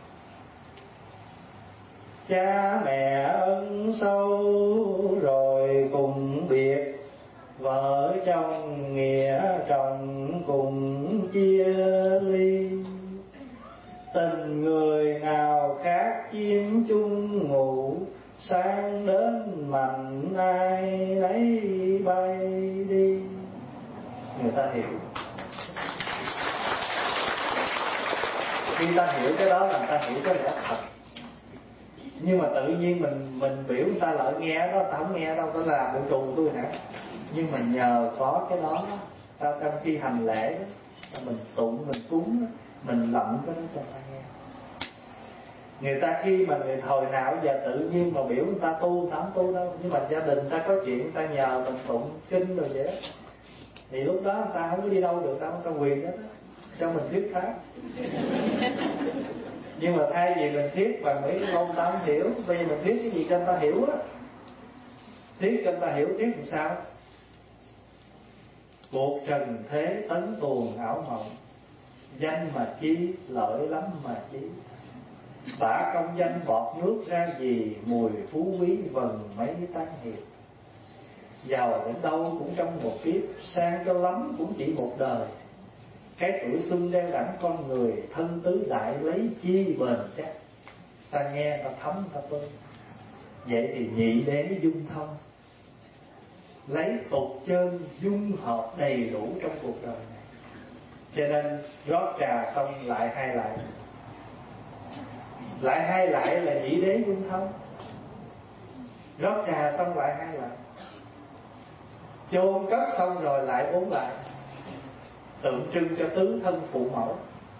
Cha mẹ ân sâu rồi cùng biệt, vợ chồng nghĩa chồng cùng chia ly. Tình người nào khác chiếm chung ngủ, sáng đến mạnh ai nấy bay đi. Người ta hiểu. Khi ta hiểu cái đó là người ta hiểu cái lẽ thật. Nhưng mà tự nhiên mình mình biểu người ta lại nghe đó, ta không nghe đâu, ta làm bộ trù tôi hả? Nhưng mà nhờ có cái đó, ta trong khi hành lễ đó, mình tụng, mình cúng, mình lậm cái đó cho người ta nghe. Người ta khi mà người thời nào giờ tự nhiên mà biểu người ta tu, người ta không tu đâu. Nhưng mà gia đình người ta có chuyện, người ta nhờ mình tụng kinh rồi vậy đó, thì lúc đó người ta không có đi đâu được, ta không có quyền đó, đó cho mình thuyết pháp. Nhưng mà thay vì mình thuyết bằng mấy cái ngôn ta không hiểu, bây giờ mình thuyết cái gì cho người ta hiểu á. Thuyết cho người ta hiểu, thuyết làm sao? Cuộc trần thế tấn tuồng ảo mộng, danh mà chi lợi lắm mà chí. Bả công danh bọt nước ra gì, mùi phú quý vần mấy tán hiệp. Giàu đến đâu cũng trong một kiếp, sang cho lắm cũng chỉ một đời. Cái tuổi xuân đeo đẳng con người, thân tứ đại lấy chi bền chắc. Ta nghe ta thấm ta tuân. Vậy thì nhị đế dung thông, lấy tục chân dung hợp đầy đủ trong cuộc đời này. Cho nên rót trà xong lại hai lại. Lại hai lại là nhị đế dung thông. Rót trà xong lại hai lại. Chôn cất xong rồi lại bốn lại, tượng trưng cho tứ thân phụ mẫu.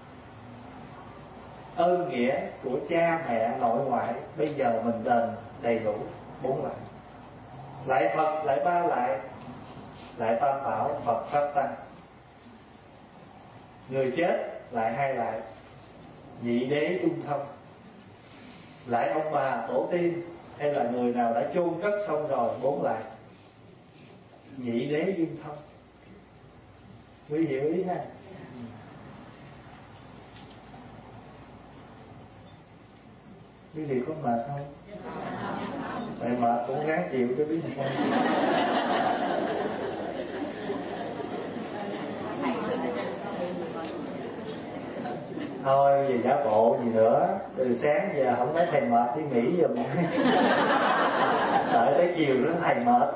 Ơn nghĩa của cha mẹ nội ngoại bây giờ mình đền đầy đủ bốn lại. Lại Phật lại ba lại, lại Tam Bảo Phật Pháp Tăng. Người chết lại hai lại, nhị đế dung thông. Lại ông bà tổ tiên hay là người nào đã chôn cất xong rồi bốn lại, nhị đế dung thông. Quý hiểu ý ha? Quý vị có mệt không? Tại mệt cũng ráng chịu cho biết sao. Thôi bây giờ giả bộ gì nữa. Từ sáng giờ không thấy thầy mệt đi nghỉ giùm. Đợi tới chiều nữa thầy mệt.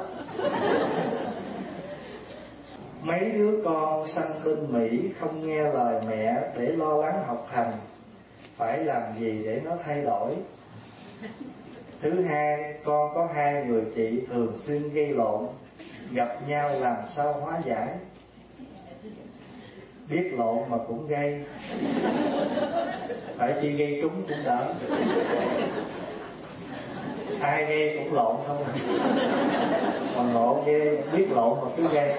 Mấy đứa con sanh bên Mỹ không nghe lời mẹ để lo lắng học hành, phải làm gì để nó thay đổi? Thứ hai, con có hai người chị thường xuyên gây lộn, gặp nhau làm sao hóa giải? Biết lộn mà cũng gây, phải chi gây trúng cũng đỡ. Ai gây cũng lộn không, còn ngộ ghê, biết lộn mà cứ gây.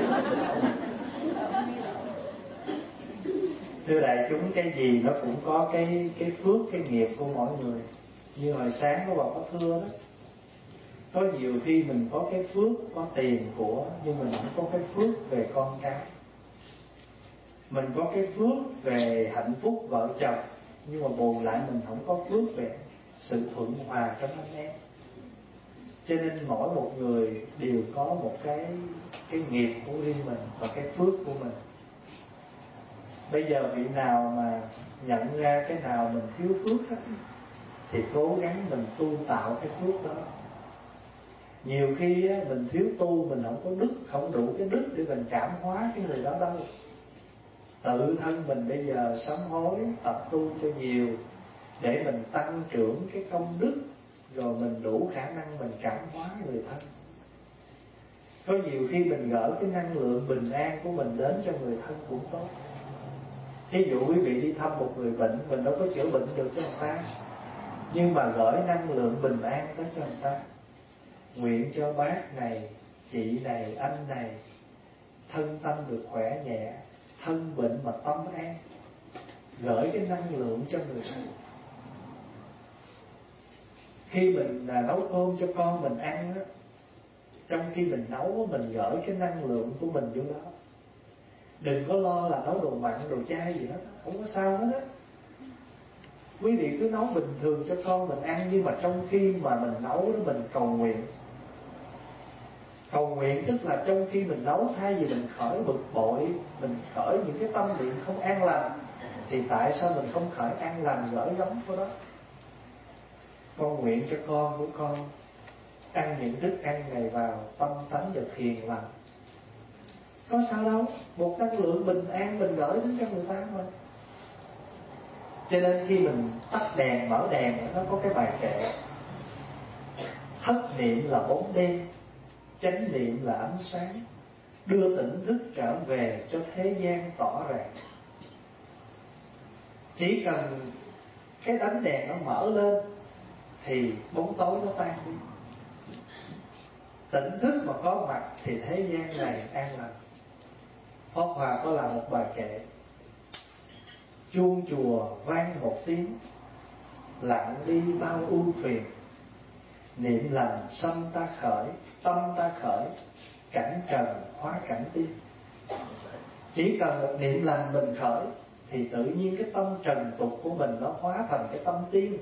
Thưa đại chúng, cái gì nó cũng có cái cái phước, cái nghiệp của mỗi người. Như hồi sáng của bà có thưa đó, Có nhiều khi mình có cái phước, có tiền của, nhưng mình không có cái phước về con cái. Mình có cái phước về hạnh phúc vợ chồng, nhưng mà bù lại mình không có phước về sự thuận hòa trong anh em. Cho nên mỗi một người đều có một cái cái nghiệp của riêng mình và cái phước của mình. Bây giờ vị nào mà nhận ra cái nào mình thiếu phước đó, thì cố gắng mình tu tạo cái phước đó. Nhiều khi á, mình thiếu tu, mình không có đức, không đủ cái đức để mình cảm hóa cái người đó đâu. Tự thân mình bây giờ sám hối, tập tu cho nhiều để mình tăng trưởng cái công đức, rồi mình đủ khả năng mình cảm hóa người thân. Có nhiều khi mình gửi cái năng lượng bình an của mình đến cho người thân cũng tốt. Thí dụ quý vị đi thăm một người bệnh, mình đâu có chữa bệnh được cho người ta, nhưng mà gửi năng lượng bình an tới cho người ta. Nguyện cho bác này, chị này, anh này thân tâm được khỏe nhẹ, thân bệnh mà tâm an. Gửi cái năng lượng cho người thân. Khi mình là nấu cơm cho con mình ăn á, trong khi mình nấu mình gửi cái năng lượng của mình vô đó. Đừng có lo là nấu đồ mặn, đồ chay gì hết, không có sao hết á. Quý vị cứ nấu bình thường cho con mình ăn, nhưng mà trong khi mà mình nấu đó mình cầu nguyện. Cầu nguyện tức là trong khi mình nấu, thay vì mình khởi bực bội, mình khởi những cái tâm niệm không an lành, thì tại sao mình không khởi an lành gửi gắm của đó. Con nguyện cho con của con ăn những thức ăn này vào, tâm tánh được hiền lành. Có sao đâu, một năng lượng bình an mình gửi đến cho người ta mà. Cho nên khi mình tắt đèn, mở đèn, nó có cái bài kệ: thất niệm là bóng đêm, chánh niệm là ánh sáng, đưa tỉnh thức trở về cho thế gian tỏ ràng. Chỉ cần cái đánh đèn nó mở lên thì bóng tối nó tan đi. Tỉnh thức mà có mặt thì thế gian này an lành. Pháp Hòa có làm một bài kệ: chuông chùa vang một tiếng, lặng đi bao ưu phiền. Niệm lành sanh ta khởi, tâm ta khởi, cảnh trần hóa cảnh tiên. Chỉ cần một niệm lành mình khởi thì tự nhiên cái tâm trần tục của mình nó hóa thành cái tâm tiên.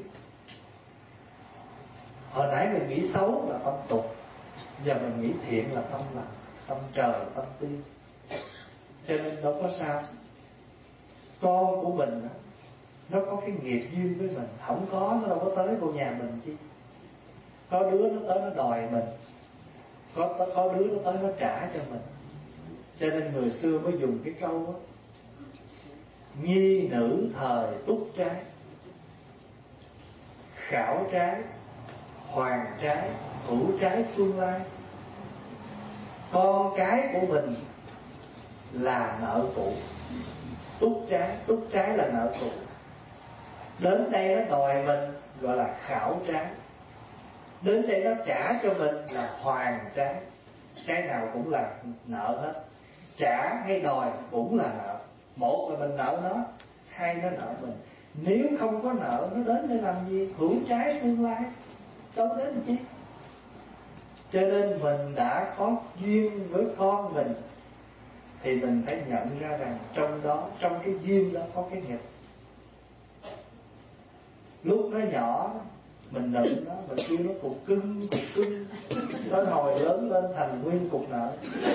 Hồi nãy mình nghĩ xấu là tâm tục, giờ mình nghĩ thiện là tâm lành, tâm trời, tâm tiên. Cho nên đâu có sao. Con của mình nó có cái nghiệp duyên với mình, không có nó đâu có tới vô nhà mình chi. Có đứa nó tới nó đòi mình, có có đứa nó tới nó trả cho mình. Cho nên người xưa mới dùng cái câu đó: nhi nữ thời túc trái, khảo trái, hoàng trái, hữu trái tương lai. Con cái của mình là nợ cũ. Túc trái, túc trái là nợ cũ. Đến đây nó đòi mình gọi là khảo trái. Đến đây nó trả cho mình là hoàn trái. Cái nào cũng là nợ hết. Trả hay đòi cũng là nợ. Một là mình nợ nó, hai nó nợ mình. Nếu không có nợ nó đến để làm gì? Hữu trái tương lai, đâu đến chi. Cho nên mình đã có duyên với con mình thì mình phải nhận ra rằng trong đó, trong cái duyên đó có cái nghịch. Lúc nó nhỏ mình nựng nó, mình kêu nó cục cưng, cục cưng, tới hồi lớn lên thành nguyên cục nợ.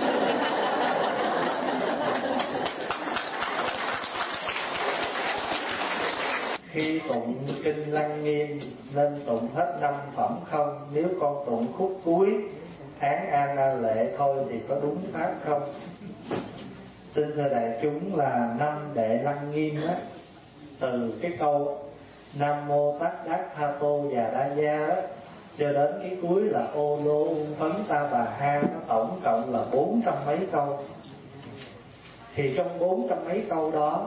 Khi tụng kinh Lăng Nghiêm nên tụng hết năm phẩm không? Nếu con tụng khúc cuối tháng A Na Lệ thôi thì có đúng pháp không? Xin thưa đại chúng là năm đệ Lăng Nghiêm á, từ cái câu Nam Mô Tát Đát Tha Tô Già Đa Gia đó cho đến cái cuối là Ô Lô Ung Phấn Ta Bà Ha, nó tổng cộng là bốn trăm mấy câu. Thì trong bốn trăm mấy câu đó,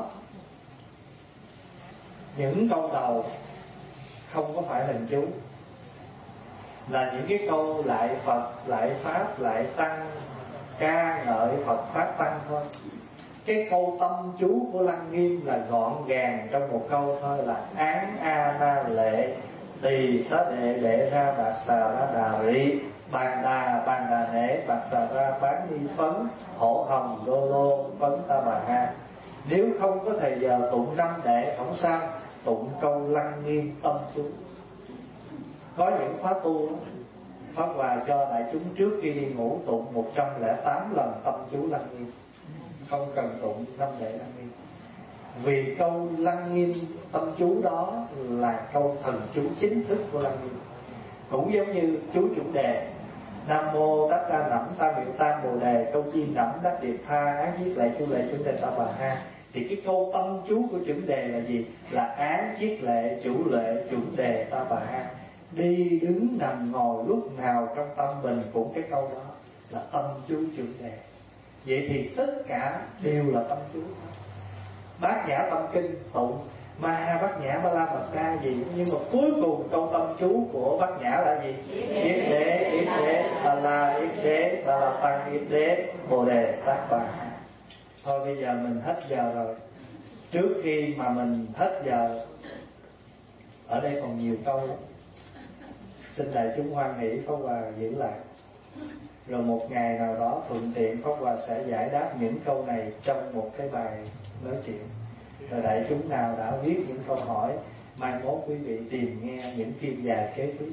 những câu đầu không có phải lần chú, là những cái câu lại Phật, lại Pháp, lại Tăng, ca ngợi Phật Pháp Tăng thôi. Cái câu tâm chú của Lăng Nghiêm là gọn gàng trong một câu thôi, là án A Na Lệ tỳ xá đệ đệ ra bạc xà ra đà rị. Bàn đà, bàn đà nể, bạc xà ra, bán ni phấn, hổ hồng, đô lô, phấn ta bà ha. Nếu không có thời giờ tụng năm đệ không sao, tụng câu lăng nghiêm tâm chú. Có những khóa tu Pháp Hòa cho đại chúng trước khi đi ngủ tụng một trăm lẻ tám lần tâm chú lăng nghiêm, không cần tụng năm đệ lăng nghiêm. Vì câu lăng nghiêm tâm chú đó là câu thần chú chính thức của lăng nghiêm. Cũng giống như chú chủ đề Nam mô Tát Đa Nẵm Tam Miệu Tam Bồ Đề, câu chi nẫm đắc điệp tha, án viết lệ chu lệ chủ đề ta bà ha. Thì cái câu tâm chú của chuẩn đề là gì? Là án viết lệ chủ lệ chuẩn đề ta bà ha. Đi đứng nằm ngồi lúc nào trong tâm mình cũng cái câu đó là tâm chú chuẩn đề. Vậy thì tất cả đều là tâm chú. Bát nhã tâm kinh tụng ma ha bát nhã ba la mật đa gì, nhưng mà cuối cùng câu tâm chú của bát nhã là gì? Yết đế, yết đế, ba la, yết đế, ba la tăng, yết đế, bồ đề, tát bà. Thôi bây giờ mình hết giờ rồi. Trước khi mà mình hết giờ, ở đây còn nhiều câu lắm, xin đại chúng hoan hỷ Pháp Hòa giữ lại. Rồi một ngày nào đó thuận tiện Pháp Hòa sẽ giải đáp những câu này trong một cái bài nói chuyện. Rồi đại chúng nào đã viết những câu hỏi, mai mốt quý vị tìm nghe những phim dài kế tiếp.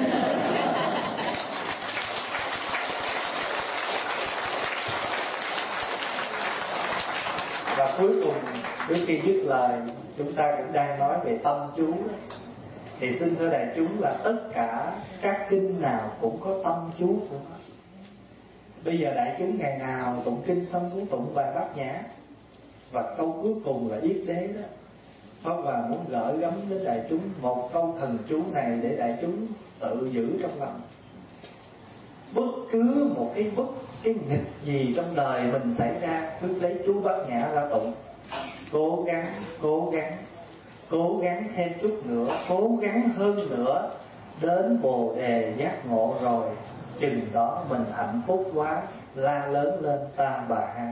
Và cuối cùng trước khi dứt lời, chúng ta cũng đang nói về tâm chú. Thì xin thưa đại chúng là tất cả các kinh nào cũng có tâm chú của nó. Bây giờ đại chúng ngày nào tụng kinh xong cũng tụng bài bát nhã, và câu cuối cùng là yết đế đó. Pháp Hòa muốn gửi gắm đến đại chúng một câu thần chú này để đại chúng tự giữ trong lòng. Bất cứ một cái bất cái nghịch gì trong đời mình xảy ra, cứ lấy chú bát nhã ra tụng. Cố gắng, cố gắng, cố gắng thêm chút nữa, cố gắng hơn nữa, đến bồ đề giác ngộ rồi, chừng đó mình hạnh phúc quá, la lớn lên ta bà ha.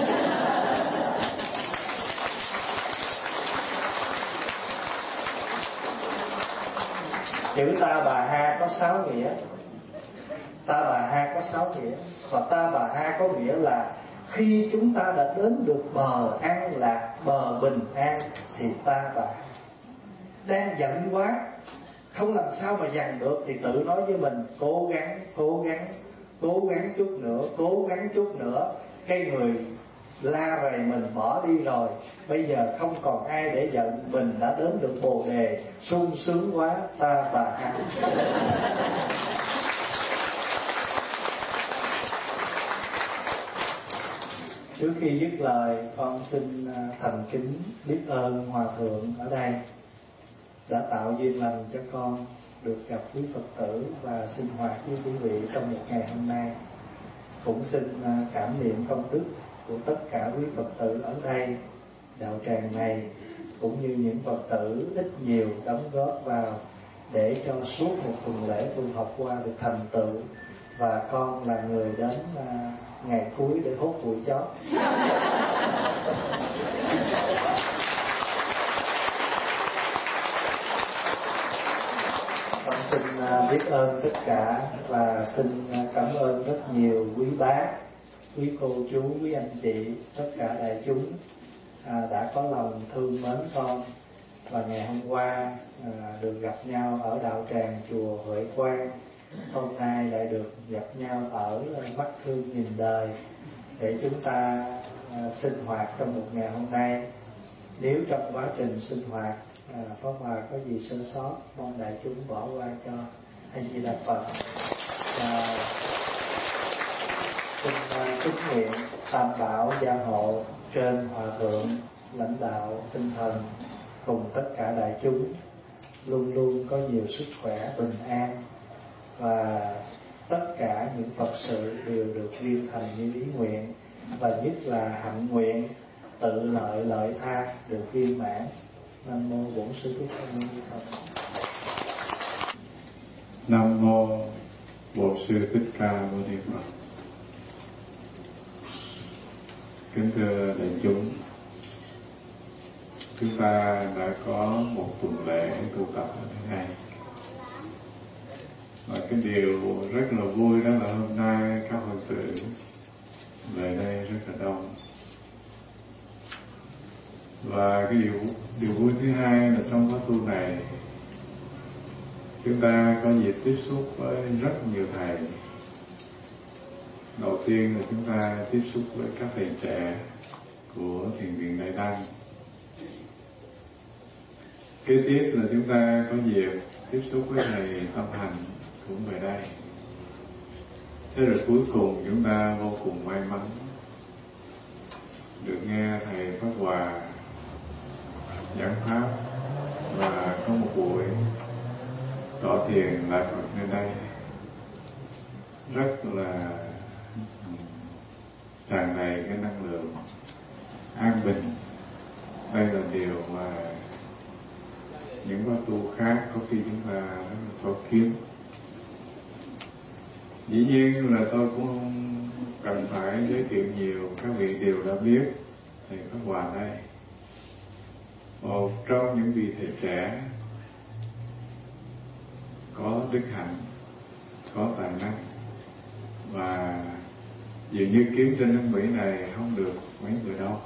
Chữ ta bà ha có sáu nghĩa. Ta bà ha có sáu nghĩa. Và ta bà ha có nghĩa là khi chúng ta đã đến được bờ an lạc, bờ bình an, thì ta bà ha. Đang giận quá, không làm sao mà dằn được, thì tự nói với mình cố gắng, cố gắng, cố gắng chút nữa, cố gắng chút nữa. Cái người la rầy mình bỏ đi rồi, bây giờ không còn ai để giận, mình đã đến được bồ đề, sung sướng quá, ta bà ha. Trước khi dứt lời, con xin thành kính biết ơn Hòa Thượng ở đây đã tạo duyên lành cho con được gặp quý Phật tử và sinh hoạt với quý vị trong một ngày hôm nay. Cũng xin cảm niệm công đức của tất cả quý Phật tử ở đây, đạo tràng này, cũng như những Phật tử ít nhiều đóng góp vào để cho suốt một tuần lễ tu học qua được thành tựu. Và con là người đến ngày cuối để hốt bụi chót. Con xin biết ơn tất cả và xin cảm ơn rất nhiều quý bác, quý cô chú, quý anh chị, tất cả đại chúng đã có lòng thương mến con. Và ngày hôm qua được gặp nhau ở đạo tràng chùa Huệ Quang, hôm nay lại được gặp nhau ở mắt thương nhìn đời để chúng ta sinh hoạt trong một ngày hôm nay. Nếu trong quá trình sinh hoạt Pháp Hòa có gì sơ sót, mong đại chúng bỏ qua cho. A Di Đà Phật. À, xin kính nguyện Tam Bảo gia hộ trên Hòa Thượng, lãnh đạo tinh thần cùng tất cả đại chúng luôn luôn có nhiều sức khỏe, bình an, và tất cả những Phật sự đều được viên thành như ý nguyện, và nhất là hạnh nguyện tự lợi lợi tha được viên mãn. Nam mô Bổn Sư Thích Ca Mâu Ni Phật. Nam mô Bổn Sư Thích Ca Mâu Ni Phật. Kính thưa đại chúng, chúng ta đã có một tuần lễ tu tập ở nơi này. Và cái điều rất là vui đó là hôm nay các Phật tử về đây rất là đông. Và cái điều điều vui thứ hai là trong khóa tu này chúng ta có dịp tiếp xúc với rất nhiều thầy. Đầu tiên là chúng ta tiếp xúc với các thầy trẻ của Thiền viện Đại Đăng. Kế tiếp là chúng ta có dịp tiếp xúc với thầy Tâm Hành cũng về đây. Thế rồi cuối cùng chúng ta vô cùng may mắn được nghe thầy Pháp Hòa giảng pháp và có một buổi tọa thiền lại Phật nơi đây rất là tràn đầy cái năng lượng an bình. Đây là điều mà những khóa tu khác có khi chúng ta rất là khó kiếm. Dĩ nhiên là tôi cũng không cần phải giới thiệu nhiều, các vị đều đã biết thầy Pháp Hòa đây, một trong những vị thầy trẻ có đức hạnh, có tài năng, và dường như kiếm trên nước Mỹ này không được mấy người đâu.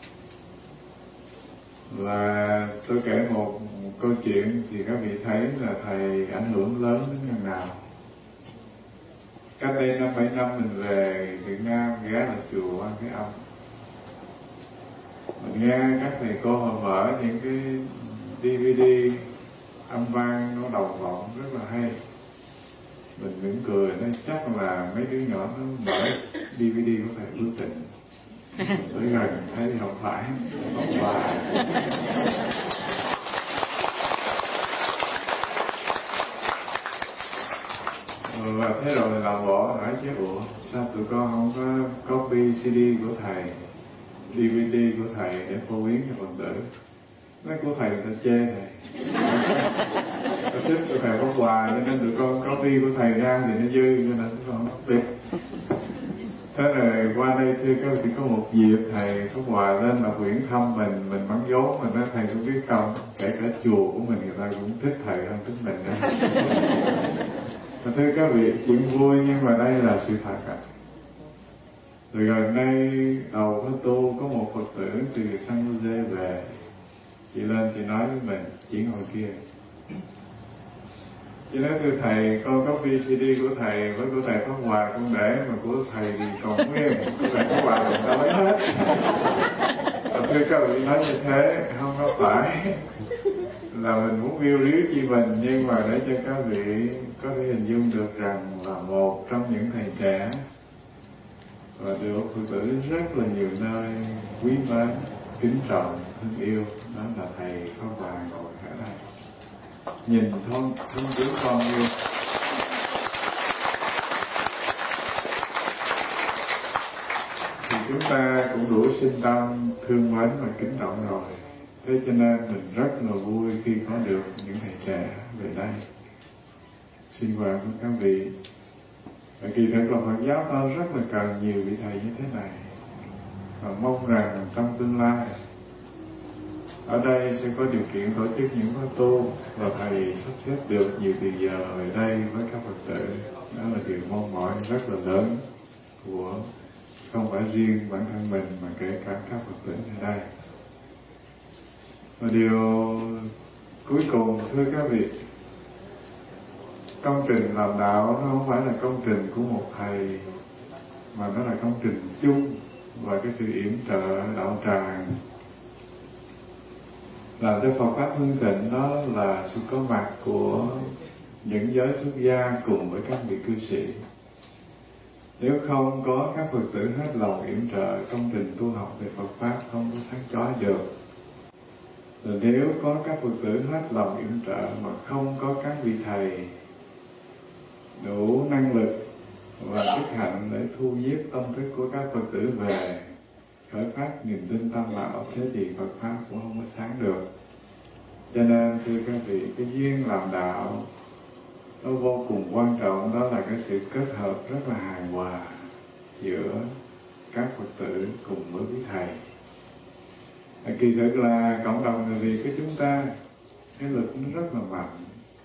Và tôi kể một, một câu chuyện thì các vị thấy là thầy ảnh hưởng lớn đến nhường nào. Cách đây năm bảy năm mình về Việt Nam ghé lại chùa An Thế Âm. Mình nghe các thầy cô họ mở những cái đê vê đê âm vang nó đồng vọng rất là hay. Mình mỉm cười nói chắc là mấy đứa nhỏ nó mở đê vê đê của thầy Phước Tịnh. Mình tới gần thấy thì không phải, không phải. Và thế rồi làm bộ hỏi chứ ủa sao tụi con không có copy xê đê của thầy, đê vê đê của thầy để phổ biến cho Phật tử? Nói của thầy người ta chê thầy. Tôi thích của thầy Pháp Hòa cho nên tụi con copy của thầy ra thì nó dư cho nên tụi con copy. Thế rồi qua đây thưa các vị có một dịp thầy Pháp Hòa lên là quyển thăm mình, mình bắn vốn mình nói thầy cũng biết không, kể cả chùa của mình người ta cũng thích thầy hơn thích mình đó. Và thưa các vị, chuyện vui nhưng mà đây là sự thật ạ. Rồi gần đây đầu khóa tu có một Phật tử từ San Jose về, chị lên chị nói với mình chuyện hồi kia. Chị nói thưa thầy, con có vê xê đê của thầy với của thầy Pháp Hòa con để, mà của thầy thì còn nguyên, của thầy Pháp Hòa thì ta lấy hết. Và thưa các vị nói như thế không có phải là mình muốn view ríu chi mình, nhưng mà để cho các vị có thể hình dung được rằng là một trong những thầy trẻ và được Phật tử rất là nhiều nơi quý mến, kính trọng, thương yêu, đó là thầy Pháp Hòa ngồi ở đây. Nhìn thông thông chứng con yêu. Thì chúng ta cũng đủ sinh tâm thương mến và kính trọng rồi. Thế cho nên mình rất là vui khi có được những thầy trẻ về đây sinh hoạt với các vị. Và kỳ thực là Phật giáo ta rất là cần nhiều vị thầy như thế này, và mong rằng trong tương lai ở đây sẽ có điều kiện tổ chức những khóa tu và thầy sắp xếp được nhiều thời giờ về đây với các Phật tử. Đó là điều mong mỏi rất là lớn của không phải riêng bản thân mình mà kể cả các Phật tử ở đây. Và điều cuối cùng thưa các vị, công trình làm đạo nó không phải là công trình của một thầy, mà nó là công trình chung, và cái sự yểm trợ đạo tràng làm cho Phật pháp hưng thịnh đó là sự có mặt của những giới xuất gia cùng với các vị cư sĩ. Nếu không có các Phật tử hết lòng yểm trợ, công trình tu học về Phật pháp không có sáng chói được. Rồi nếu có các Phật tử hết lòng yểm trợ mà không có các vị thầy đủ năng lực và đức hạnh để thu nhiếp tâm thức của các Phật tử về khởi phát niềm tin tam bảo, thế thì Phật pháp cũng không có sáng được. Cho nên thưa các vị, cái duyên làm đạo nó vô cùng quan trọng, đó là cái sự kết hợp rất là hài hòa giữa các Phật tử cùng với quý thầy. Kỳ thực là cộng đồng người Việt của chúng ta, cái lực nó rất là mạnh.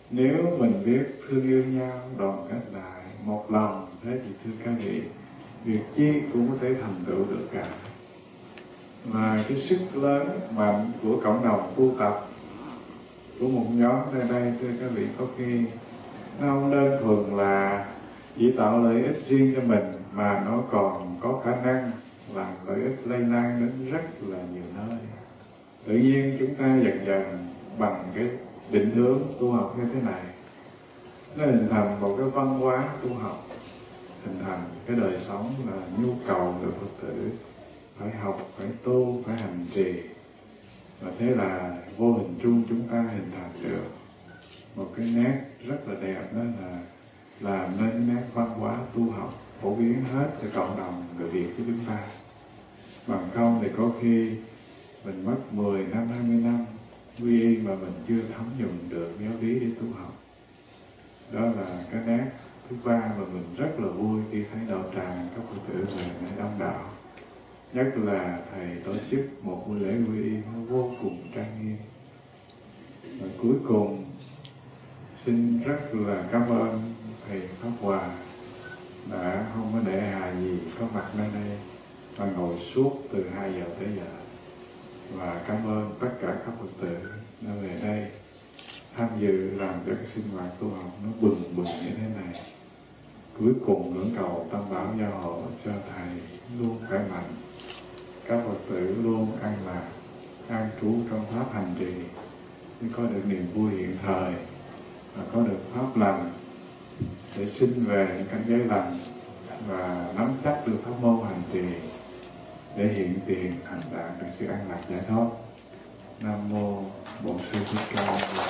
Nếu mình biết thương yêu nhau, đoàn kết lại, một lòng, thế thì thưa các vị, việc chi cũng có thể thành tựu được cả. Và cái sức lớn mạnh của cộng đồng tu tập, của một nhóm nơi đây, thưa các vị, có khi nó không đơn thuần là chỉ tạo lợi ích riêng cho mình, mà nó còn có khả năng làm lợi ích lây lan đến rất là nhiều nơi. Tự nhiên chúng ta dần dần bằng cái định hướng tu học như thế này, nó hình thành một cái văn hóa tu học, hình thành cái đời sống là nhu cầu của Phật tử phải học, phải tu, phải hành trì. Và thế là vô hình chung chúng ta hình thành được một cái nét rất là đẹp, đó là làm nên nét văn hóa tu học phổ biến hết cho cộng đồng người Việt của chúng ta. Bằng không thì có khi mình mất mười năm, hai mươi năm quy y mà mình chưa thấm nhuần được giáo lý để tu học. Đó là cái nét thứ ba mà mình rất là vui khi thấy đạo tràng các Phật tử về nơi đông đảo. Nhất là Thầy tổ chức một buổi lễ quy y nó vô cùng trang nghiêm. Và cuối cùng xin rất là cảm ơn Thầy Pháp Hòa đã không có để hà gì có mặt nơi đây mà ngồi suốt từ hai giờ tới giờ. Và cảm ơn tất cả các Phật tử đã về đây tham dự làm cho cái sinh hoạt tu học nó bừng bừng như thế này. Cuối cùng ngưỡng cầu Tam Bảo gia hộ cho Thầy luôn khỏe mạnh, các Phật tử luôn an lạc, an trú trong pháp hành trì, để có được niềm vui hiện thời và có được pháp lành để sinh về những cảnh giới lành và nắm chắc được pháp môn hành trì để hiện tiền thành đạt được sự an lạc giải thoát. Nam mô Bổn Sư Thích Ca Mâu Ni.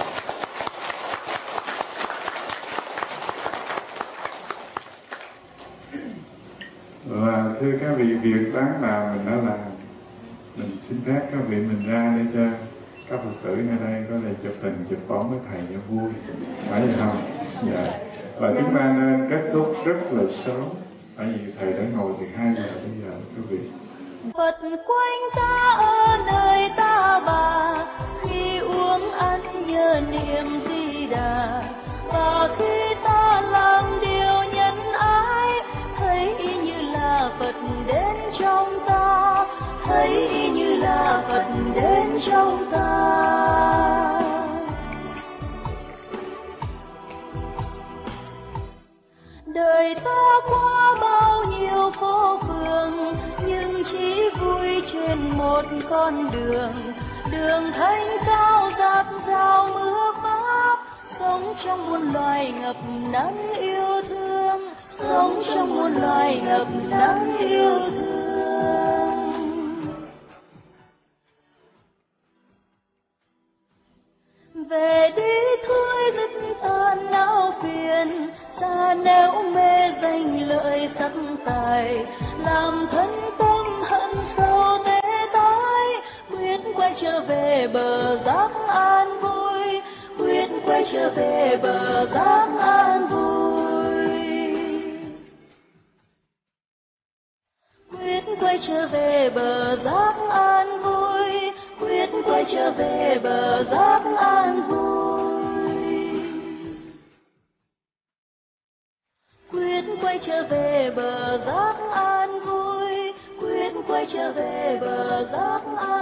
Và thưa các vị, việc đáng làm mình đã làm. Mình xin phép các vị mình ra để cho các Phật tử nơi đây có thể chụp hình, chụp bóng với Thầy cho vui. Phải vậy không? Dạ. Và chúng ta nên kết thúc rất là sớm, bởi vì Thầy đã ngồi từ hai giờ tới giờ các vị. Phật quanh ta ở nơi ta bà, khi uống ăn nhớ niệm Di Đà. Và khi ta làm điều nhân ái, thấy y như là Phật đến trong ta, thấy y như là Phật đến trong ta. Đời ta qua bao nhiêu phố phường, nhưng chỉ vui trên một con đường. Đường thánh cao dạt dào mưa pháp, sống trong muôn loài ngập nắng yêu thương, sống trong muôn loài ngập nắng yêu thương. Về đi thôi dứt tan não phiền, xa nếu mê danh lợi sắc tài, làm thân tâm hận sâu tế tái. Quyết quay trở về bờ giác an vui, quyết quay trở về bờ giác an vui. Quyết quay trở về bờ giác an vui, quyết quay trở về bờ giác an vui. Quyết quay trở về bờ giác an vui, quyết quay trở về bờ giác an